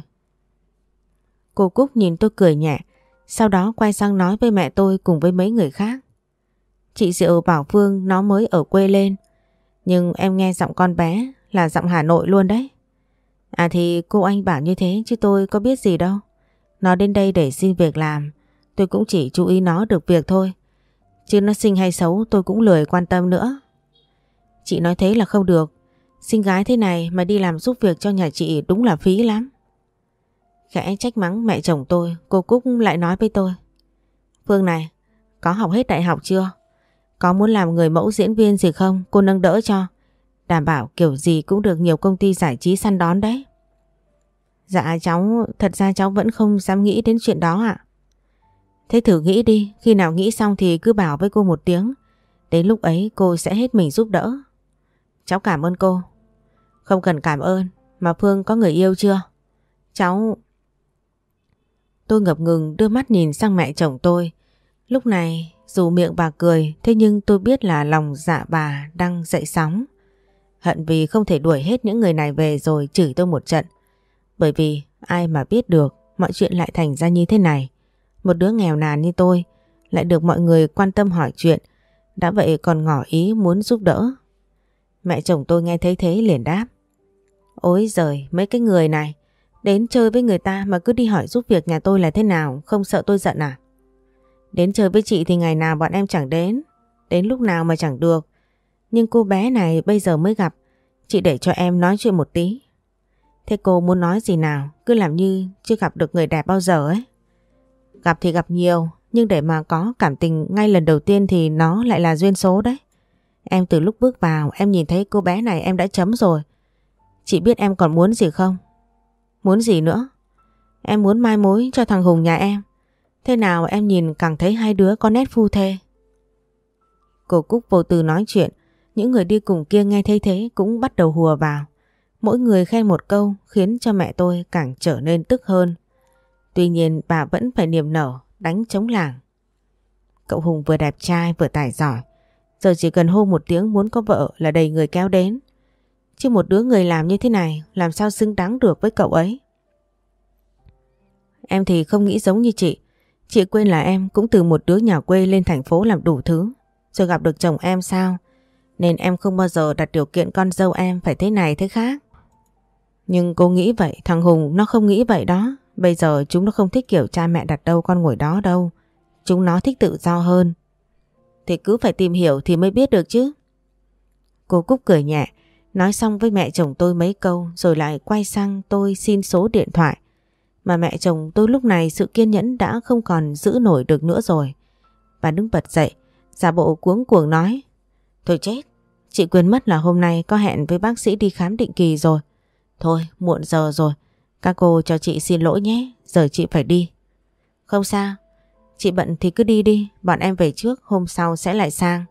Cô Cúc nhìn tôi cười nhẹ, sau đó quay sang nói với mẹ tôi cùng với mấy người khác: chị Diệu bảo Phương nó mới ở quê lên, nhưng em nghe giọng con bé là giọng Hà Nội luôn đấy. À thì cô anh bảo như thế chứ tôi có biết gì đâu. Nó đến đây để xin việc làm, tôi cũng chỉ chú ý nó được việc thôi, chứ nó xinh hay xấu tôi cũng lười quan tâm nữa. Chị nói thế là không được, xinh gái thế này mà đi làm giúp việc cho nhà chị đúng là phí lắm. Khẽ trách mắng mẹ chồng tôi, cô Cúc lại nói với tôi: Phương này, có học hết đại học chưa? Có muốn làm người mẫu diễn viên gì không? Cô nâng đỡ cho, đảm bảo kiểu gì cũng được nhiều công ty giải trí săn đón đấy. Dạ cháu, thật ra cháu vẫn không dám nghĩ đến chuyện đó ạ. Thế thử nghĩ đi, khi nào nghĩ xong thì cứ bảo với cô một tiếng, đến lúc ấy cô sẽ hết mình giúp đỡ. Cháu cảm ơn cô. Không cần cảm ơn, mà Phương có người yêu chưa? Cháu... Tôi ngập ngừng đưa mắt nhìn sang mẹ chồng tôi. Lúc này dù miệng bà cười, thế nhưng tôi biết là lòng dạ bà đang dậy sóng. Hận vì không thể đuổi hết những người này về rồi chửi tôi một trận. Bởi vì ai mà biết được mọi chuyện lại thành ra như thế này. Một đứa nghèo nàn như tôi lại được mọi người quan tâm hỏi chuyện, đã vậy còn ngỏ ý muốn giúp đỡ. Mẹ chồng tôi nghe thấy thế liền đáp: ôi giời, mấy cái người này đến chơi với người ta mà cứ đi hỏi giúp việc nhà tôi là thế nào, không sợ tôi giận à? Đến chơi với chị thì ngày nào bọn em chẳng đến, đến lúc nào mà chẳng được. Nhưng cô bé này bây giờ mới gặp, chị để cho em nói chuyện một tí. Thế cô muốn nói gì nào, cứ làm như chưa gặp được người đẹp bao giờ ấy. Gặp thì gặp nhiều, nhưng để mà có cảm tình ngay lần đầu tiên thì nó lại là duyên số đấy. Em từ lúc bước vào em nhìn thấy cô bé này em đã chấm rồi. Chị biết em còn muốn gì không? Muốn gì nữa? Em muốn mai mối cho thằng Hùng nhà em. Thế nào em nhìn càng thấy hai đứa có nét phu thê. Cô Cúc vô tư nói chuyện. Những người đi cùng kia nghe thấy thế cũng bắt đầu hùa vào. Mỗi người khen một câu khiến cho mẹ tôi càng trở nên tức hơn. Tuy nhiên bà vẫn phải niềm nở đánh trống lảng. Cậu Hùng vừa đẹp trai vừa tài giỏi. Giờ chỉ cần hô một tiếng muốn có vợ là đầy người kéo đến. Chứ một đứa người làm như thế này làm sao xứng đáng được với cậu ấy. Em thì không nghĩ giống như chị. Chị quên là em cũng từ một đứa nhà quê lên thành phố làm đủ thứ. Rồi gặp được chồng em sao? Nên em không bao giờ đặt điều kiện con dâu em phải thế này thế khác. Nhưng cô nghĩ vậy, thằng Hùng nó không nghĩ vậy đó. Bây giờ chúng nó không thích kiểu cha mẹ đặt đâu con ngồi đó đâu. Chúng nó thích tự do hơn. Thì cứ phải tìm hiểu thì mới biết được chứ. Cô Cúc cười nhẹ, nói xong với mẹ chồng tôi mấy câu rồi lại quay sang tôi xin số điện thoại. Mà mẹ chồng tôi lúc này sự kiên nhẫn đã không còn giữ nổi được nữa rồi. Bà đứng bật dậy, giả bộ cuống cuồng nói. Thôi chết, chị quên mất là hôm nay có hẹn với bác sĩ đi khám định kỳ rồi. Thôi, muộn giờ rồi, các cô cho chị xin lỗi nhé, giờ chị phải đi. Không sao, chị bận thì cứ đi đi, bọn em về trước, hôm sau sẽ lại sang.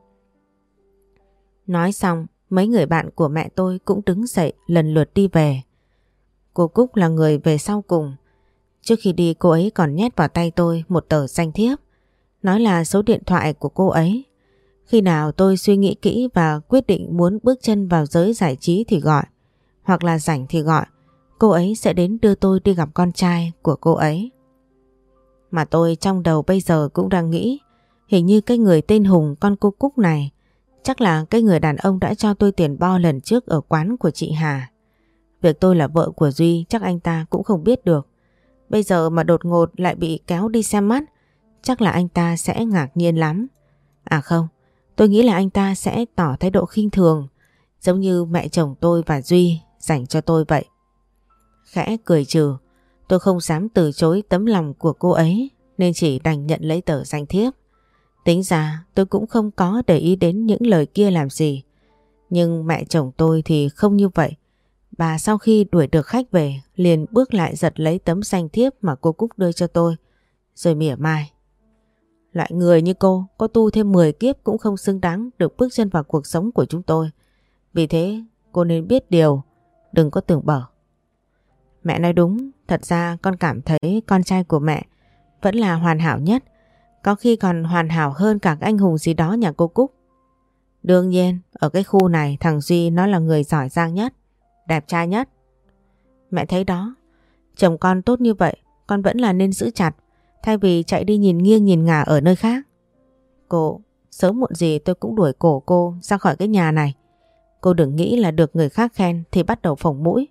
Nói xong, mấy người bạn của mẹ tôi cũng đứng dậy lần lượt đi về. Cô Cúc là người về sau cùng. Trước khi đi cô ấy còn nhét vào tay tôi một tờ danh thiếp, nói là số điện thoại của cô ấy. Khi nào tôi suy nghĩ kỹ và quyết định muốn bước chân vào giới giải trí thì gọi, hoặc là rảnh thì gọi, cô ấy sẽ đến đưa tôi đi gặp con trai của cô ấy. Mà tôi trong đầu bây giờ cũng đang nghĩ, hình như cái người tên Hùng con cô Cúc này chắc là cái người đàn ông đã cho tôi tiền bo lần trước ở quán của chị Hà. Việc tôi là vợ của Duy chắc anh ta cũng không biết được. Bây giờ mà đột ngột lại bị kéo đi xem mắt, chắc là anh ta sẽ ngạc nhiên lắm. À không, tôi nghĩ là anh ta sẽ tỏ thái độ khinh thường, giống như mẹ chồng tôi và Duy dành cho tôi vậy. Khẽ cười trừ, tôi không dám từ chối tấm lòng của cô ấy nên chỉ đành nhận lấy tờ danh thiếp. Tính ra tôi cũng không có để ý đến những lời kia làm gì. Nhưng mẹ chồng tôi thì không như vậy. Bà sau khi đuổi được khách về liền bước lại giật lấy tấm danh thiếp mà cô Cúc đưa cho tôi, rồi mỉa mai. Loại người như cô có tu thêm mười kiếp cũng không xứng đáng được bước chân vào cuộc sống của chúng tôi. Vì thế cô nên biết điều, đừng có tưởng bở. Mẹ nói đúng, thật ra con cảm thấy con trai của mẹ vẫn là hoàn hảo nhất. Có khi còn hoàn hảo hơn cả anh Hùng gì đó nhà cô Cúc. Đương nhiên, ở cái khu này thằng Duy nó là người giỏi giang nhất, đẹp trai nhất. Mẹ thấy đó, chồng con tốt như vậy, con vẫn là nên giữ chặt, thay vì chạy đi nhìn nghiêng nhìn ngả ở nơi khác. Cô, sớm muộn gì tôi cũng đuổi cổ cô ra khỏi cái nhà này. Cô đừng nghĩ là được người khác khen thì bắt đầu phồng mũi.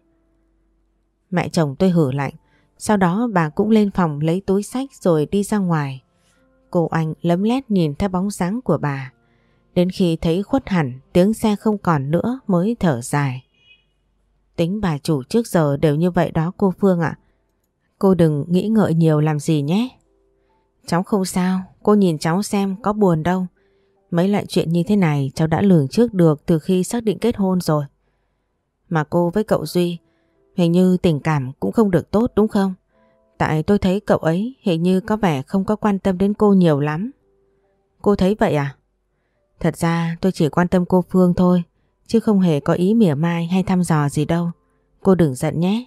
Mẹ chồng tôi hử lạnh, sau đó bà cũng lên phòng lấy túi xách rồi đi ra ngoài. Cô Anh lấm lét nhìn theo bóng dáng của bà. Đến khi thấy khuất hẳn, tiếng xe không còn nữa mới thở dài. Tính bà chủ trước giờ đều như vậy đó cô Phương ạ. Cô đừng nghĩ ngợi nhiều làm gì nhé. Cháu không sao, cô nhìn cháu xem có buồn đâu. Mấy loại chuyện như thế này cháu đã lường trước được từ khi xác định kết hôn rồi. Mà cô với cậu Duy hình như tình cảm cũng không được tốt đúng không? Tại tôi thấy cậu ấy hình như có vẻ không có quan tâm đến cô nhiều lắm. Cô thấy vậy à? Thật ra tôi chỉ quan tâm cô Phương thôi, chứ không hề có ý mỉa mai hay thăm dò gì đâu. Cô đừng giận nhé.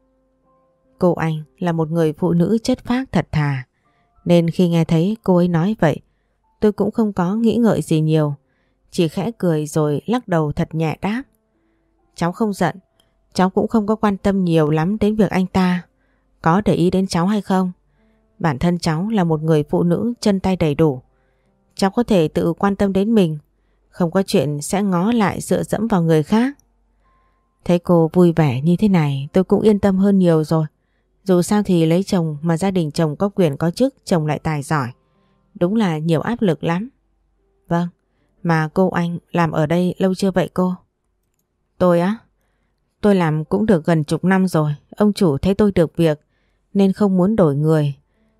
Cô Anh là một người phụ nữ chất phác thật thà, nên khi nghe thấy cô ấy nói vậy, tôi cũng không có nghĩ ngợi gì nhiều, chỉ khẽ cười rồi lắc đầu thật nhẹ đáp. Cháu không giận, cháu cũng không có quan tâm nhiều lắm đến việc anh ta có để ý đến cháu hay không. Bản thân cháu là một người phụ nữ chân tay đầy đủ. Cháu có thể tự quan tâm đến mình, không có chuyện sẽ ngó lại dựa dẫm vào người khác. Thấy cô vui vẻ như thế này tôi cũng yên tâm hơn nhiều rồi. Dù sao thì lấy chồng mà gia đình chồng có quyền có chức, chồng lại tài giỏi, đúng là nhiều áp lực lắm. Vâng, mà cô Anh làm ở đây lâu chưa vậy cô? Tôi á? Tôi làm cũng được gần chục năm rồi. Ông chủ thấy tôi được việc nên không muốn đổi người.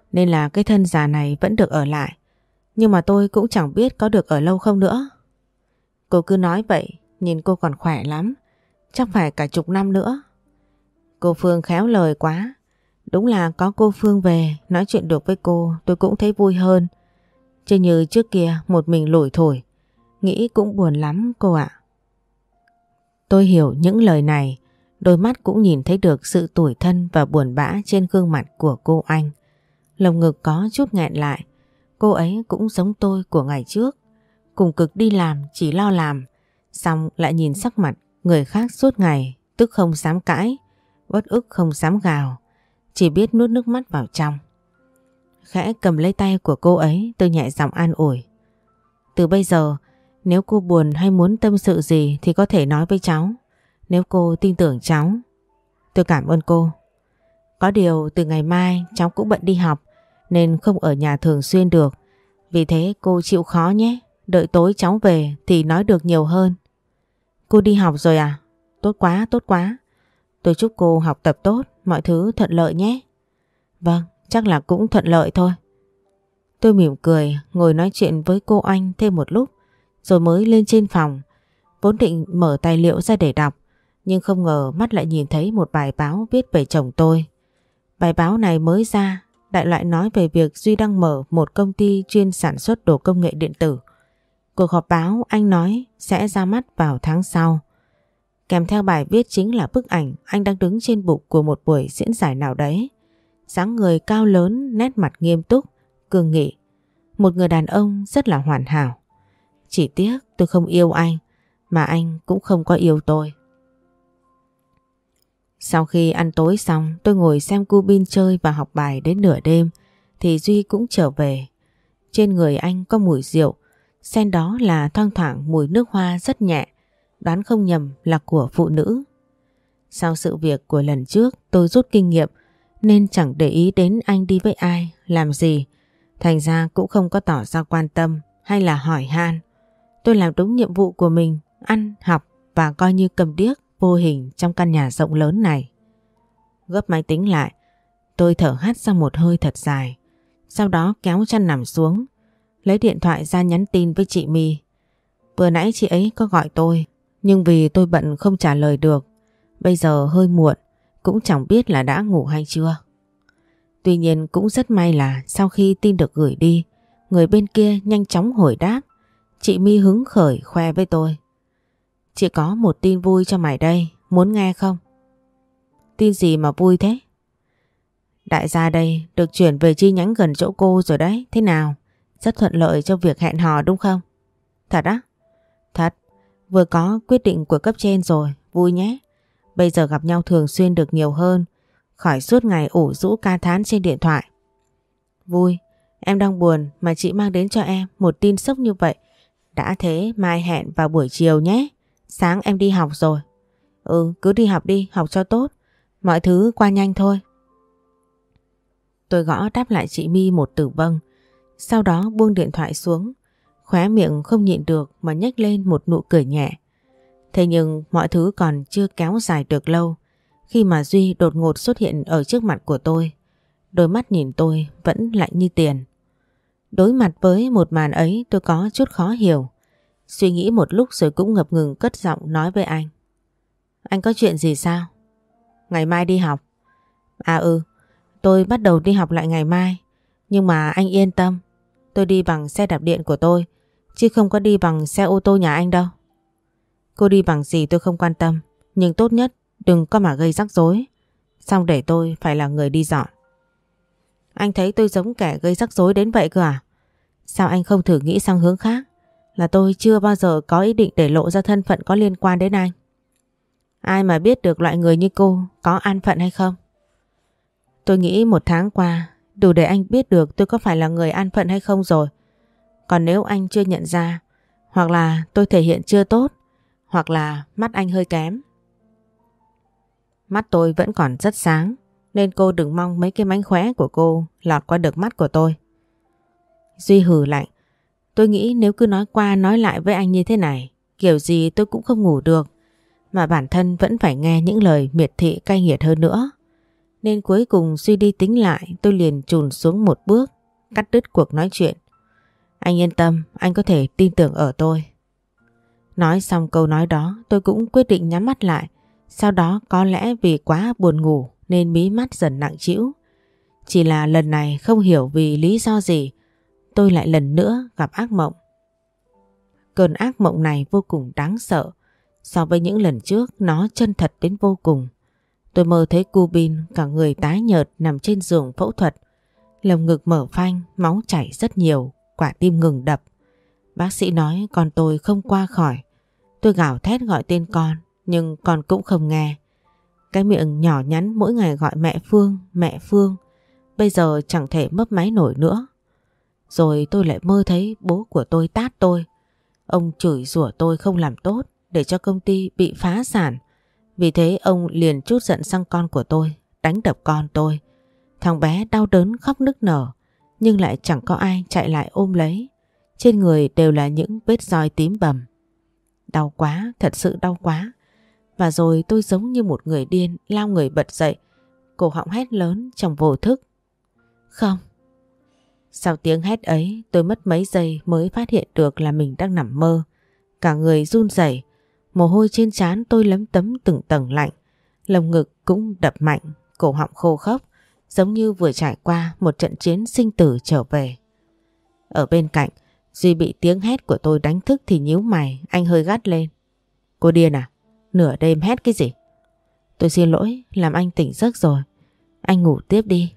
nên là cái thân già này vẫn được ở lại. Nhưng mà tôi cũng chẳng biết có được ở lâu không nữa. Cô cứ nói vậy, nhìn cô còn khỏe lắm, chắc phải cả chục năm nữa. Cô Phương khéo lời quá. Đúng là có cô Phương về, nói chuyện được với cô tôi cũng thấy vui hơn. Chứ như trước kia một mình lủi thổi, nghĩ cũng buồn lắm cô ạ. Tôi hiểu những lời này, đôi mắt cũng nhìn thấy được sự tủi thân và buồn bã trên gương mặt của cô Anh. Lồng ngực có chút nghẹn lại. Cô ấy cũng giống tôi của ngày trước, cùng cực đi làm chỉ lo làm, xong lại nhìn sắc mặt người khác suốt ngày, tức không dám cãi, uất ức không dám gào, chỉ biết nuốt nước mắt vào trong. Khẽ cầm lấy tay của cô ấy, tôi nhẹ giọng an ủi. Từ bây giờ, nếu cô buồn hay muốn tâm sự gì thì có thể nói với cháu. Nếu cô tin tưởng cháu, tôi cảm ơn cô. Có điều từ ngày mai cháu cũng bận đi học nên không ở nhà thường xuyên được. Vì thế cô chịu khó nhé, đợi tối cháu về thì nói được nhiều hơn. Cô đi học rồi à? Tốt quá, tốt quá. Tôi chúc cô học tập tốt, mọi thứ thuận lợi nhé. Vâng, chắc là cũng thuận lợi thôi. Tôi mỉm cười, ngồi nói chuyện với cô Anh thêm một lúc, rồi mới lên trên phòng. Vốn định mở tài liệu ra để đọc, nhưng không ngờ mắt lại nhìn thấy một bài báo viết về chồng tôi. Bài báo này mới ra, đại loại nói về việc Duy đang mở một công ty chuyên sản xuất đồ công nghệ điện tử. Cuộc họp báo anh nói sẽ ra mắt vào tháng sau. Kèm theo bài viết chính là bức ảnh anh đang đứng trên bục của một buổi diễn giải nào đấy. Dáng người cao lớn, nét mặt nghiêm túc, cương nghị. Một người đàn ông rất là hoàn hảo. Chỉ tiếc tôi không yêu anh, mà anh cũng không có yêu tôi. Sau khi ăn tối xong, tôi ngồi xem cu bin chơi và học bài đến nửa đêm thì Duy cũng trở về. Trên người anh có mùi rượu, xen đó là thoang thoảng mùi nước hoa rất nhẹ, đoán không nhầm là của phụ nữ. Sau sự việc của lần trước, tôi rút kinh nghiệm nên chẳng để ý đến anh đi với ai, làm gì. Thành ra cũng không có tỏ ra quan tâm hay là hỏi han. Tôi làm đúng nhiệm vụ của mình, ăn, học và coi như cầm điếc vô hình trong căn nhà rộng lớn này. Gấp máy tính lại, tôi thở hắt ra một hơi thật dài. Sau đó kéo chăn nằm xuống, lấy điện thoại ra nhắn tin với chị My. Vừa nãy chị ấy có gọi tôi, nhưng vì tôi bận không trả lời được. Bây giờ hơi muộn, cũng chẳng biết là đã ngủ hay chưa. Tuy nhiên cũng rất may là sau khi tin được gửi đi, người bên kia nhanh chóng hồi đáp. Chị My hứng khởi khoe với tôi. Chị có một tin vui cho mày đây, muốn nghe không? Tin gì mà vui thế? Đại gia đây được chuyển về chi nhánh gần chỗ cô rồi đấy, thế nào? Rất thuận lợi cho việc hẹn hò đúng không? Thật á? Thật, vừa có quyết định của cấp trên rồi, vui nhé. Bây giờ gặp nhau thường xuyên được nhiều hơn, khỏi suốt ngày ủ rũ ca thán trên điện thoại. Vui, em đang buồn mà chị mang đến cho em một tin sốc như vậy. Đã thế mai hẹn vào buổi chiều nhé. Sáng em đi học rồi. Ừ, cứ đi học đi, học cho tốt. Mọi thứ qua nhanh thôi. Tôi gõ đáp lại chị My một từ vâng. Sau đó buông điện thoại xuống, khóe miệng không nhịn được mà nhếch lên một nụ cười nhẹ. Thế nhưng mọi thứ còn chưa kéo dài được lâu khi mà Duy đột ngột xuất hiện ở trước mặt của tôi. Đôi mắt nhìn tôi vẫn lạnh như tiền. Đối mặt với một màn ấy tôi có chút khó hiểu. Suy nghĩ một lúc rồi cũng ngập ngừng cất giọng nói với anh. Anh có chuyện gì sao? Ngày mai đi học. À ừ, tôi bắt đầu đi học lại ngày mai. Nhưng mà anh yên tâm, tôi đi bằng xe đạp điện của tôi, chứ không có đi bằng xe ô tô nhà anh đâu. Cô đi bằng gì tôi không quan tâm, nhưng tốt nhất đừng có mà gây rắc rối. Xong để tôi phải là người đi dọn. Anh thấy tôi giống kẻ gây rắc rối đến vậy cơ à? Sao anh không thử nghĩ sang hướng khác? Là tôi chưa bao giờ có ý định để lộ ra thân phận có liên quan đến anh. Ai mà biết được loại người như cô có an phận hay không? Tôi nghĩ một tháng qua đủ để anh biết được tôi có phải là người an phận hay không rồi. Còn nếu anh chưa nhận ra, hoặc là tôi thể hiện chưa tốt, hoặc là mắt anh hơi kém. Mắt tôi vẫn còn rất sáng, nên cô đừng mong mấy cái mánh khóe của cô lọt qua được mắt của tôi. Duy hừ lạnh. Tôi nghĩ nếu cứ nói qua nói lại với anh như thế này, kiểu gì tôi cũng không ngủ được, mà bản thân vẫn phải nghe những lời miệt thị cay nghiệt hơn nữa. Nên cuối cùng suy đi tính lại tôi liền chùn xuống một bước, cắt đứt cuộc nói chuyện. Anh yên tâm, anh có thể tin tưởng ở tôi. Nói xong câu nói đó tôi cũng quyết định nhắm mắt lại. Sau đó có lẽ vì quá buồn ngủ nên mí mắt dần nặng trĩu. Chỉ là lần này không hiểu vì lý do gì tôi lại lần nữa gặp ác mộng. Cơn ác mộng này vô cùng đáng sợ. So với những lần trước nó chân thật đến vô cùng. Tôi mơ thấy cu Bin cả người tái nhợt nằm trên giường phẫu thuật. Lồng ngực mở phanh, máu chảy rất nhiều, quả tim ngừng đập. Bác sĩ nói con tôi không qua khỏi. Tôi gào thét gọi tên con, nhưng con cũng không nghe. Cái miệng nhỏ nhắn mỗi ngày gọi mẹ Phương, mẹ Phương, bây giờ chẳng thể mấp máy nổi nữa. Rồi tôi lại mơ thấy bố của tôi tát tôi. Ông chửi rủa tôi không làm tốt để cho công ty bị phá sản. Vì thế ông liền trút giận sang con của tôi, đánh đập con tôi. Thằng bé đau đớn khóc nức nở, nhưng lại chẳng có ai chạy lại ôm lấy. Trên người đều là những vết roi tím bầm. Đau quá, thật sự đau quá. Và rồi tôi giống như một người điên lao người bật dậy, cổ họng hét lớn trong vô thức. Không. Sau tiếng hét ấy tôi mất mấy giây mới phát hiện được là mình đang nằm mơ. Cả người run rẩy, mồ hôi trên trán tôi lấm tấm từng tầng lạnh. Lồng ngực cũng đập mạnh, cổ họng khô khốc, giống như vừa trải qua một trận chiến sinh tử trở về. Ở bên cạnh, Duy bị tiếng hét của tôi đánh thức thì nhíu mày, anh hơi gắt lên. Cô điên à? Nửa đêm hét cái gì? Tôi xin lỗi, làm anh tỉnh giấc rồi. Anh ngủ tiếp đi.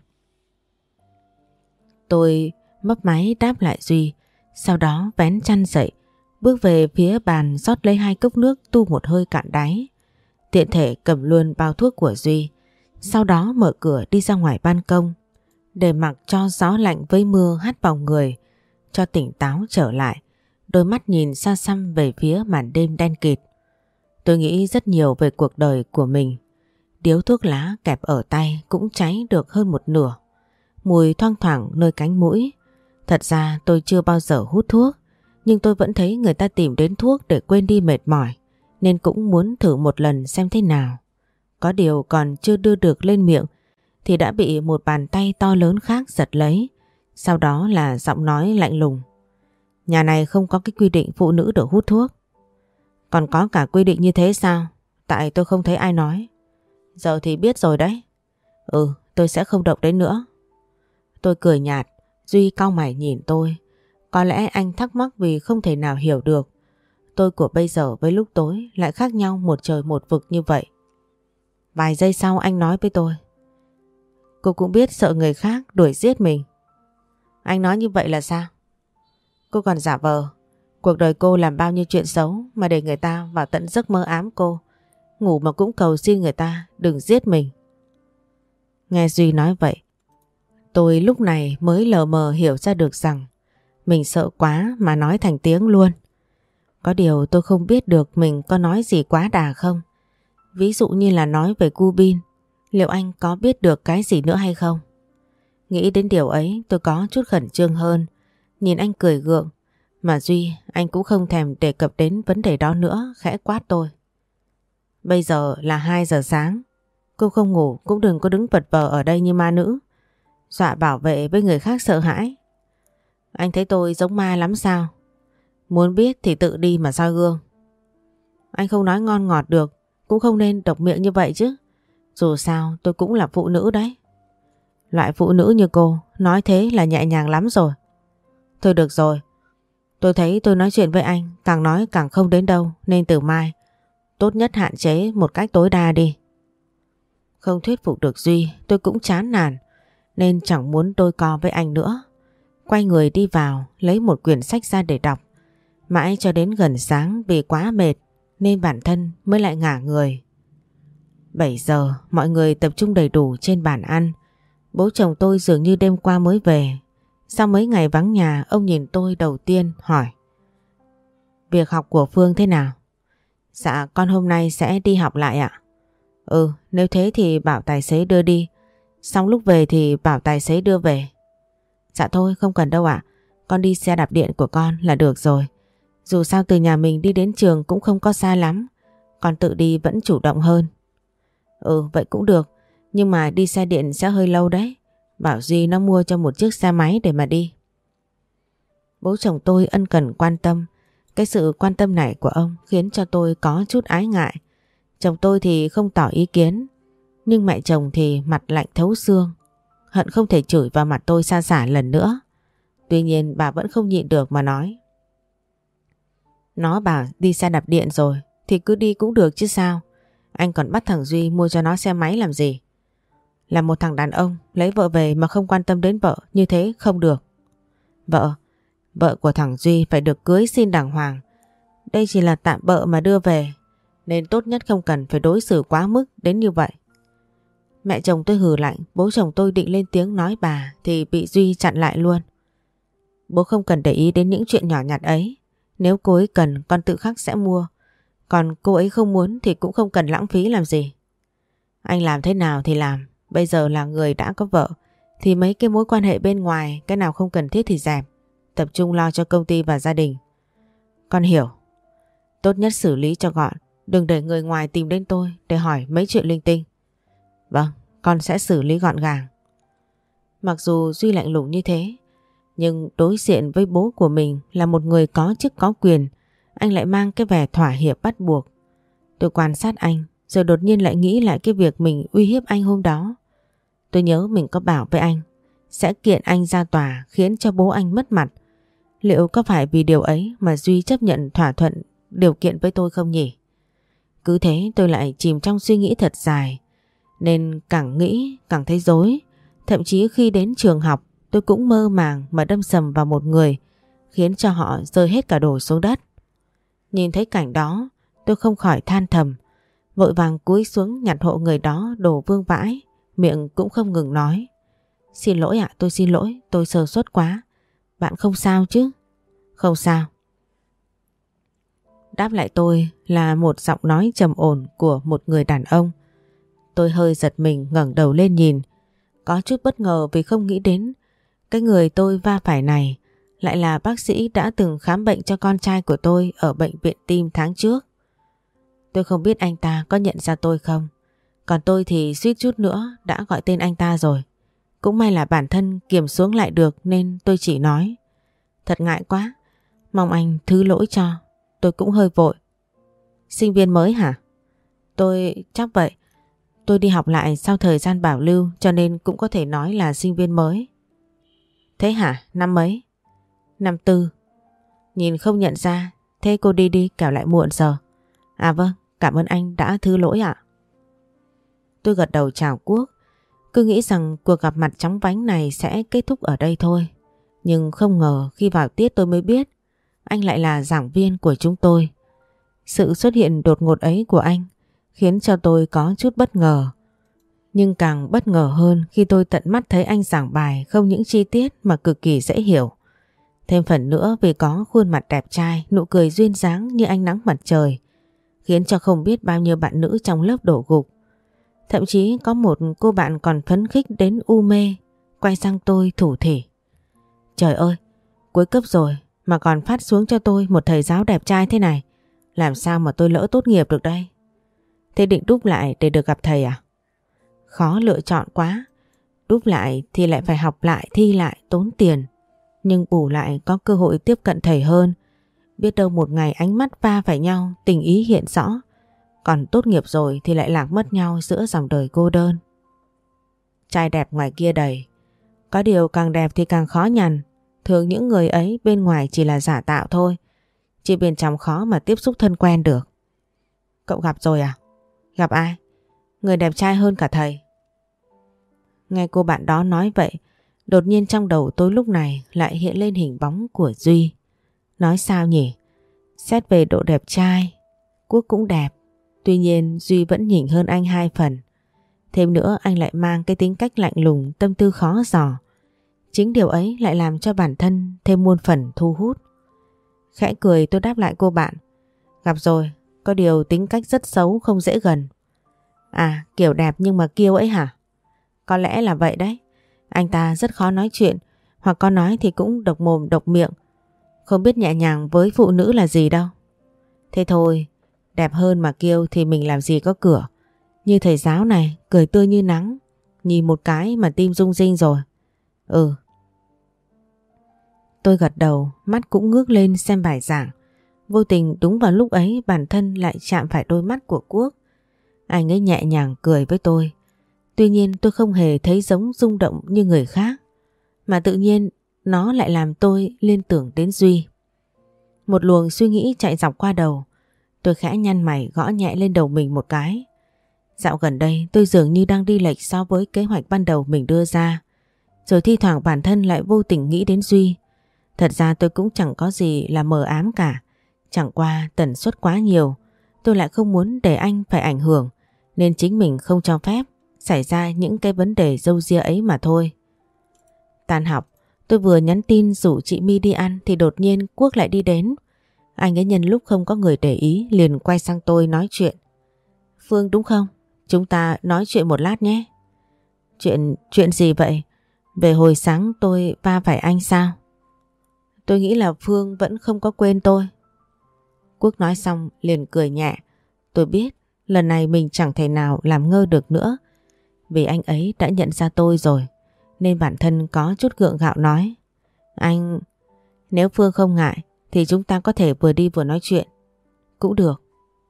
Tôi mấp máy đáp lại Duy, sau đó vén chăn dậy, bước về phía bàn rót lấy hai cốc nước tu một hơi cạn đáy. Tiện thể cầm luôn bao thuốc của Duy, sau đó mở cửa đi ra ngoài ban công, để mặc cho gió lạnh với mưa hắt vào người, cho tỉnh táo trở lại, đôi mắt nhìn xa xăm về phía màn đêm đen kịt. Tôi nghĩ rất nhiều về cuộc đời của mình. Điếu thuốc lá kẹp ở tay cũng cháy được hơn một nửa. Mùi thoang thoảng nơi cánh mũi. Thật ra tôi chưa bao giờ hút thuốc, nhưng tôi vẫn thấy người ta tìm đến thuốc để quên đi mệt mỏi, nên cũng muốn thử một lần xem thế nào. Có điều còn chưa đưa được lên miệng thì đã bị một bàn tay to lớn khác giật lấy. Sau đó là giọng nói lạnh lùng. Nhà này không có cái quy định phụ nữ được hút thuốc. Còn có cả quy định như thế sao? Tại tôi không thấy ai nói. Giờ thì biết rồi đấy. Ừ, tôi sẽ không động đến nữa. Tôi cười nhạt. Duy cau mày nhìn tôi. Có lẽ anh thắc mắc vì không thể nào hiểu được tôi của bây giờ với lúc tối lại khác nhau một trời một vực như vậy. Vài giây sau anh nói với tôi. Cô cũng biết sợ người khác đuổi giết mình. Anh nói như vậy là sao? Cô còn giả vờ. Cuộc đời cô làm bao nhiêu chuyện xấu mà để người ta vào tận giấc mơ ám cô. Ngủ mà cũng cầu xin người ta đừng giết mình. Nghe Duy nói vậy, tôi lúc này mới lờ mờ hiểu ra được rằng mình sợ quá mà nói thành tiếng luôn. Có điều tôi không biết được mình có nói gì quá đà không. Ví dụ như là nói về cu Bin, liệu anh có biết được cái gì nữa hay không? Nghĩ đến điều ấy tôi có chút khẩn trương hơn. Nhìn anh cười gượng, mà Duy anh cũng không thèm đề cập đến vấn đề đó nữa, khẽ quát tôi. Bây giờ là hai giờ sáng, cô không ngủ cũng đừng có đứng vật vờ ở đây như ma nữ, dọa bảo vệ với người khác sợ hãi. Anh thấy tôi giống ma lắm sao? Muốn biết thì tự đi mà soi gương. Anh không nói ngon ngọt được, cũng không nên độc miệng như vậy chứ. Dù sao tôi cũng là phụ nữ đấy. Loại phụ nữ như cô nói thế là nhẹ nhàng lắm rồi. Thôi được rồi, tôi thấy tôi nói chuyện với anh càng nói càng không đến đâu, nên từ mai tốt nhất hạn chế một cách tối đa đi. Không thuyết phục được Duy, tôi cũng chán nản nên chẳng muốn đôi co với anh nữa. Quay người đi vào lấy một quyển sách ra để đọc. Mãi cho đến gần sáng vì quá mệt nên bản thân mới lại ngả người. bảy giờ mọi người tập trung đầy đủ trên bàn ăn. Bố chồng tôi dường như đêm qua mới về. Sau mấy ngày vắng nhà, ông nhìn tôi đầu tiên hỏi. Việc học của Phương thế nào? Dạ con hôm nay sẽ đi học lại ạ. Ừ, nếu thế thì bảo tài xế đưa đi. Xong lúc về thì bảo tài xế đưa về. Dạ thôi không cần đâu ạ. Con đi xe đạp điện của con là được rồi. Dù sao từ nhà mình đi đến trường cũng không có xa lắm. Con tự đi vẫn chủ động hơn. Ừ vậy cũng được. Nhưng mà đi xe điện sẽ hơi lâu đấy. Bảo Duy nó mua cho một chiếc xe máy để mà đi. Bố chồng tôi ân cần quan tâm. Cái sự quan tâm này của ông khiến cho tôi có chút ái ngại. Chồng tôi thì không tỏ ý kiến, nhưng mẹ chồng thì mặt lạnh thấu xương, hận không thể chửi vào mặt tôi sa sả lần nữa. Tuy nhiên bà vẫn không nhịn được mà nói. Nó bảo đi xe đạp điện rồi thì cứ đi cũng được chứ sao. Anh còn bắt thằng Duy mua cho nó xe máy làm gì? Là một thằng đàn ông lấy vợ về mà không quan tâm đến vợ, như thế không được. Vợ, vợ của thằng Duy phải được cưới xin đàng hoàng. Đây chỉ là tạm bợ mà đưa về, nên tốt nhất không cần phải đối xử quá mức đến như vậy. Mẹ chồng tôi hừ lạnh, bố chồng tôi định lên tiếng nói bà thì bị Duy chặn lại luôn. Bố không cần để ý đến những chuyện nhỏ nhặt ấy. Nếu cô ấy cần con tự khắc sẽ mua. Còn cô ấy không muốn thì cũng không cần lãng phí làm gì. Anh làm thế nào thì làm. Bây giờ là người đã có vợ thì mấy cái mối quan hệ bên ngoài, cái nào không cần thiết thì dẹp. Tập trung lo cho công ty và gia đình. Con hiểu. Tốt nhất xử lý cho gọn. Đừng để người ngoài tìm đến tôi để hỏi mấy chuyện linh tinh. Vâng, con sẽ xử lý gọn gàng. Mặc dù Duy lạnh lùng như thế, nhưng đối diện với bố của mình là một người có chức có quyền, anh lại mang cái vẻ thỏa hiệp bắt buộc. Tôi quan sát anh, rồi đột nhiên lại nghĩ lại cái việc mình uy hiếp anh hôm đó. Tôi nhớ mình có bảo với anh sẽ kiện anh ra tòa khiến cho bố anh mất mặt. Liệu có phải vì điều ấy mà Duy chấp nhận thỏa thuận điều kiện với tôi không nhỉ? Cứ thế tôi lại chìm trong suy nghĩ thật dài, nên càng nghĩ càng thấy rối. Thậm chí khi đến trường học tôi cũng mơ màng mà đâm sầm vào một người, khiến cho họ rơi hết cả đồ xuống đất. Nhìn thấy cảnh đó tôi không khỏi than thầm, vội vàng cúi xuống nhặt hộ người đó đổ vương vãi, miệng cũng không ngừng nói. Xin lỗi ạ, tôi xin lỗi, tôi sơ suất quá. Bạn không sao chứ? Không sao. Đáp lại tôi là một giọng nói trầm ổn của một người đàn ông. Tôi hơi giật mình ngẩng đầu lên nhìn, có chút bất ngờ vì không nghĩ đến cái người tôi va phải này lại là bác sĩ đã từng khám bệnh cho con trai của tôi ở bệnh viện tim tháng trước. Tôi không biết anh ta có nhận ra tôi không, còn tôi thì suýt chút nữa đã gọi tên anh ta rồi. Cũng may là bản thân kiềm xuống lại được nên tôi chỉ nói: thật ngại quá, mong anh thứ lỗi cho, tôi cũng hơi vội. Sinh viên mới hả? Tôi chắc vậy. Tôi đi học lại sau thời gian bảo lưu cho nên cũng có thể nói là sinh viên mới. Thế hả? Năm mấy? Năm tư. Nhìn không nhận ra. Thế cô đi đi kẻo lại muộn giờ. À vâng, cảm ơn anh đã thứ lỗi ạ. Tôi gật đầu chào Quốc. Cứ nghĩ rằng cuộc gặp mặt chóng vánh này sẽ kết thúc ở đây thôi. Nhưng không ngờ khi vào tiết tôi mới biết anh lại là giảng viên của chúng tôi. Sự xuất hiện đột ngột ấy của anh khiến cho tôi có chút bất ngờ. Nhưng càng bất ngờ hơn khi tôi tận mắt thấy anh giảng bài không những chi tiết mà cực kỳ dễ hiểu. Thêm phần nữa vì có khuôn mặt đẹp trai, nụ cười duyên dáng như ánh nắng mặt trời, khiến cho không biết bao nhiêu bạn nữ trong lớp đổ gục. Thậm chí có một cô bạn còn phấn khích đến u mê, quay sang tôi thủ thỉ. Trời ơi, cuối cấp rồi mà còn phát xuống cho tôi một thầy giáo đẹp trai thế này. Làm sao mà tôi lỡ tốt nghiệp được đây? Thế định đúp lại để được gặp thầy à? Khó lựa chọn quá. Đúp lại thì lại phải học lại, thi lại, tốn tiền. Nhưng bù lại có cơ hội tiếp cận thầy hơn. Biết đâu một ngày ánh mắt va phải nhau, tình ý hiện rõ. Còn tốt nghiệp rồi thì lại lạc mất nhau giữa dòng đời cô đơn. Trai đẹp ngoài kia đầy. Có điều càng đẹp thì càng khó nhằn. Thường những người ấy bên ngoài chỉ là giả tạo thôi. Chỉ bên trong khó mà tiếp xúc thân quen được. Cậu gặp rồi à? Gặp ai? Người đẹp trai hơn cả thầy. Nghe cô bạn đó nói vậy, đột nhiên trong đầu tôi lúc này lại hiện lên hình bóng của Duy. Nói sao nhỉ? Xét về độ đẹp trai, Quốc cũng đẹp. Tuy nhiên Duy vẫn nhỉnh hơn anh hai phần. Thêm nữa anh lại mang cái tính cách lạnh lùng, tâm tư khó dò. Chính điều ấy lại làm cho bản thân thêm muôn phần thu hút. Khẽ cười tôi đáp lại cô bạn. Gặp rồi, có điều tính cách rất xấu, không dễ gần. À, kiểu đẹp nhưng mà kiêu ấy hả? Có lẽ là vậy đấy. Anh ta rất khó nói chuyện, hoặc có nói thì cũng độc mồm độc miệng. Không biết nhẹ nhàng với phụ nữ là gì đâu. Thế thôi, đẹp hơn mà kiêu thì mình làm gì có cửa. như thầy giáo này, cười tươi như nắng, nhìn một cái mà tim rung rinh rồi. Ừ. Tôi gật đầu, mắt cũng ngước lên xem bài giảng. Vô tình đúng vào lúc ấy bản thân lại chạm phải đôi mắt của Quốc. Anh ấy nhẹ nhàng cười với tôi. Tuy nhiên tôi không hề thấy giống rung động như người khác, mà tự nhiên nó lại làm tôi liên tưởng đến Duy. Một luồng suy nghĩ chạy dọc qua đầu. Tôi khẽ nhăn mày gõ nhẹ lên đầu mình một cái. Dạo gần đây tôi dường như đang đi lệch so với kế hoạch ban đầu mình đưa ra. Rồi thi thoảng bản thân lại vô tình nghĩ đến Duy. Thật ra tôi cũng chẳng có gì là mờ ám cả. Chẳng qua tần suất quá nhiều, tôi lại không muốn để anh phải ảnh hưởng, nên chính mình không cho phép xảy ra những cái vấn đề râu ria ấy mà thôi. Tan học, tôi vừa nhắn tin rủ chị My đi ăn thì đột nhiên Quốc lại đi đến. Anh ấy nhân lúc không có người để ý liền quay sang tôi nói chuyện. Phương đúng không? Chúng ta nói chuyện một lát nhé. Chuyện, chuyện gì vậy? Về hồi sáng tôi va phải anh sao? Tôi nghĩ là Phương vẫn không có quên tôi. Quốc nói xong liền cười nhẹ. Tôi biết lần này mình chẳng thể nào làm ngơ được nữa, vì anh ấy đã nhận ra tôi rồi, nên bản thân có chút gượng gạo nói. Anh, nếu Phương không ngại thì chúng ta có thể vừa đi vừa nói chuyện. Cũng được.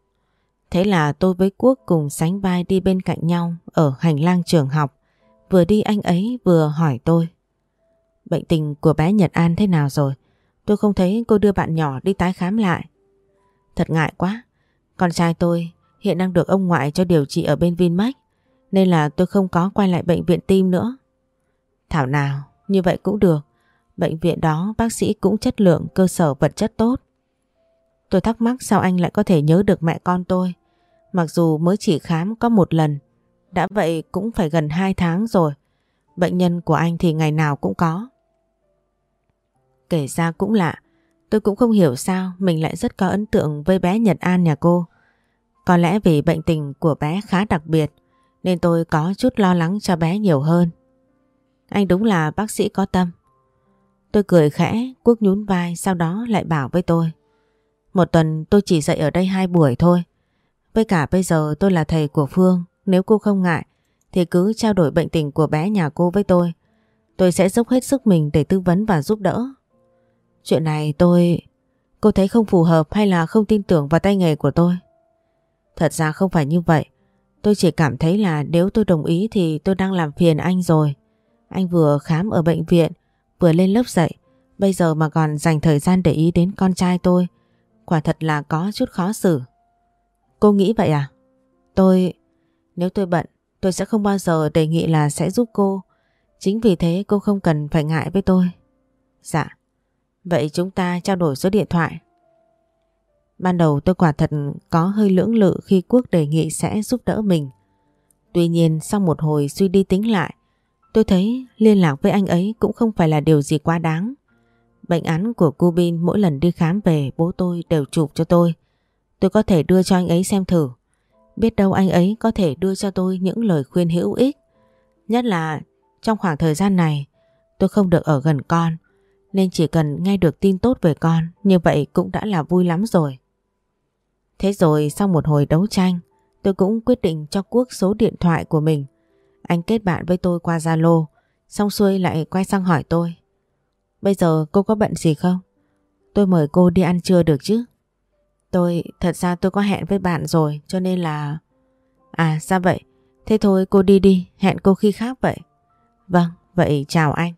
Thế là tôi với Quốc cùng sánh vai đi bên cạnh nhau ở hành lang trường học. Vừa đi anh ấy vừa hỏi tôi. Bệnh tình của bé Nhật An thế nào rồi? Tôi không thấy cô đưa bạn nhỏ đi tái khám lại. Thật ngại quá. Con trai tôi hiện đang được ông ngoại cho điều trị ở bên Vinmec, nên là tôi không có quay lại bệnh viện tim nữa. Thảo nào, như vậy cũng được. Bệnh viện đó bác sĩ cũng chất lượng, cơ sở vật chất tốt. Tôi thắc mắc sao anh lại có thể nhớ được mẹ con tôi, mặc dù mới chỉ khám có một lần. Đã vậy cũng phải gần hai tháng rồi. Bệnh nhân của anh thì ngày nào cũng có. Kể ra cũng lạ, tôi cũng không hiểu sao mình lại rất có ấn tượng với bé Nhật An nhà cô. Có lẽ vì bệnh tình của bé khá đặc biệt nên tôi có chút lo lắng cho bé nhiều hơn. Anh đúng là bác sĩ có tâm. Tôi cười khẽ, Quốc nhún vai sau đó lại bảo với tôi. Một tuần tôi chỉ dạy ở đây hai buổi thôi. Với cả bây giờ tôi là thầy của Phương, nếu cô không ngại thì cứ trao đổi bệnh tình của bé nhà cô với tôi. Tôi sẽ dốc hết sức mình để tư vấn và giúp đỡ. Chuyện này tôi... Cô thấy không phù hợp hay là không tin tưởng vào tay nghề của tôi? Thật ra không phải như vậy. Tôi chỉ cảm thấy là nếu tôi đồng ý thì tôi đang làm phiền anh rồi. Anh vừa khám ở bệnh viện, vừa lên lớp dạy, bây giờ mà còn dành thời gian để ý đến con trai tôi, quả thật là có chút khó xử. Cô nghĩ vậy à? Tôi... Nếu tôi bận, tôi sẽ không bao giờ đề nghị là sẽ giúp cô. Chính vì thế cô không cần phải ngại với tôi. Dạ. Vậy chúng ta trao đổi số điện thoại. Ban đầu tôi quả thật có hơi lưỡng lự khi Quốc đề nghị sẽ giúp đỡ mình. Tuy nhiên sau một hồi suy đi tính lại, tôi thấy liên lạc với anh ấy cũng không phải là điều gì quá đáng. Bệnh án của cô Bin mỗi lần đi khám về bố tôi đều chụp cho tôi. Tôi có thể đưa cho anh ấy xem thử. Biết đâu anh ấy có thể đưa cho tôi những lời khuyên hữu ích. Nhất là trong khoảng thời gian này tôi không được ở gần con, nên chỉ cần nghe được tin tốt về con như vậy cũng đã là vui lắm rồi. Thế rồi sau một hồi đấu tranh, tôi cũng quyết định cho Quốc số điện thoại của mình. Anh kết bạn với tôi qua Zalo, xong xuôi lại quay sang hỏi tôi. Bây giờ cô có bận gì không? Tôi mời cô đi ăn trưa được chứ? Tôi, thật ra tôi có hẹn với bạn rồi cho nên là... À sao vậy? Thế thôi cô đi đi, hẹn cô khi khác vậy. Vâng, vậy chào anh.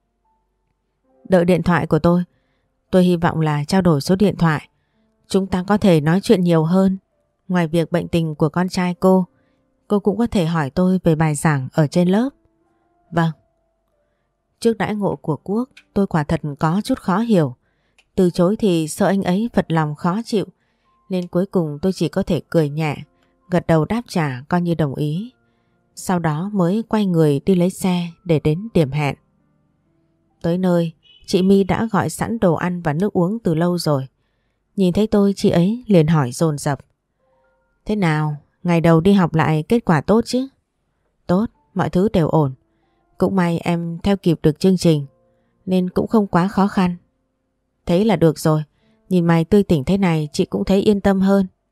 Đợi điện thoại của tôi. Tôi hy vọng là trao đổi số điện thoại, chúng ta có thể nói chuyện nhiều hơn. Ngoài việc bệnh tình của con trai cô, cô cũng có thể hỏi tôi về bài giảng ở trên lớp. Vâng. Trước đãi ngộ của Quốc, tôi quả thật có chút khó hiểu. Từ chối thì sợ anh ấy phật lòng khó chịu, nên cuối cùng tôi chỉ có thể cười nhẹ, gật đầu đáp trả coi như đồng ý. Sau đó mới quay người đi lấy xe để đến điểm hẹn. Tới nơi, chị My đã gọi sẵn đồ ăn và nước uống từ lâu rồi. Nhìn thấy tôi, chị ấy liền hỏi dồn dập. Thế nào, ngày đầu đi học lại kết quả tốt chứ? Tốt, mọi thứ đều ổn. Cũng may em theo kịp được chương trình, nên cũng không quá khó khăn. Thế là được rồi, nhìn mày tươi tỉnh thế này chị cũng thấy yên tâm hơn.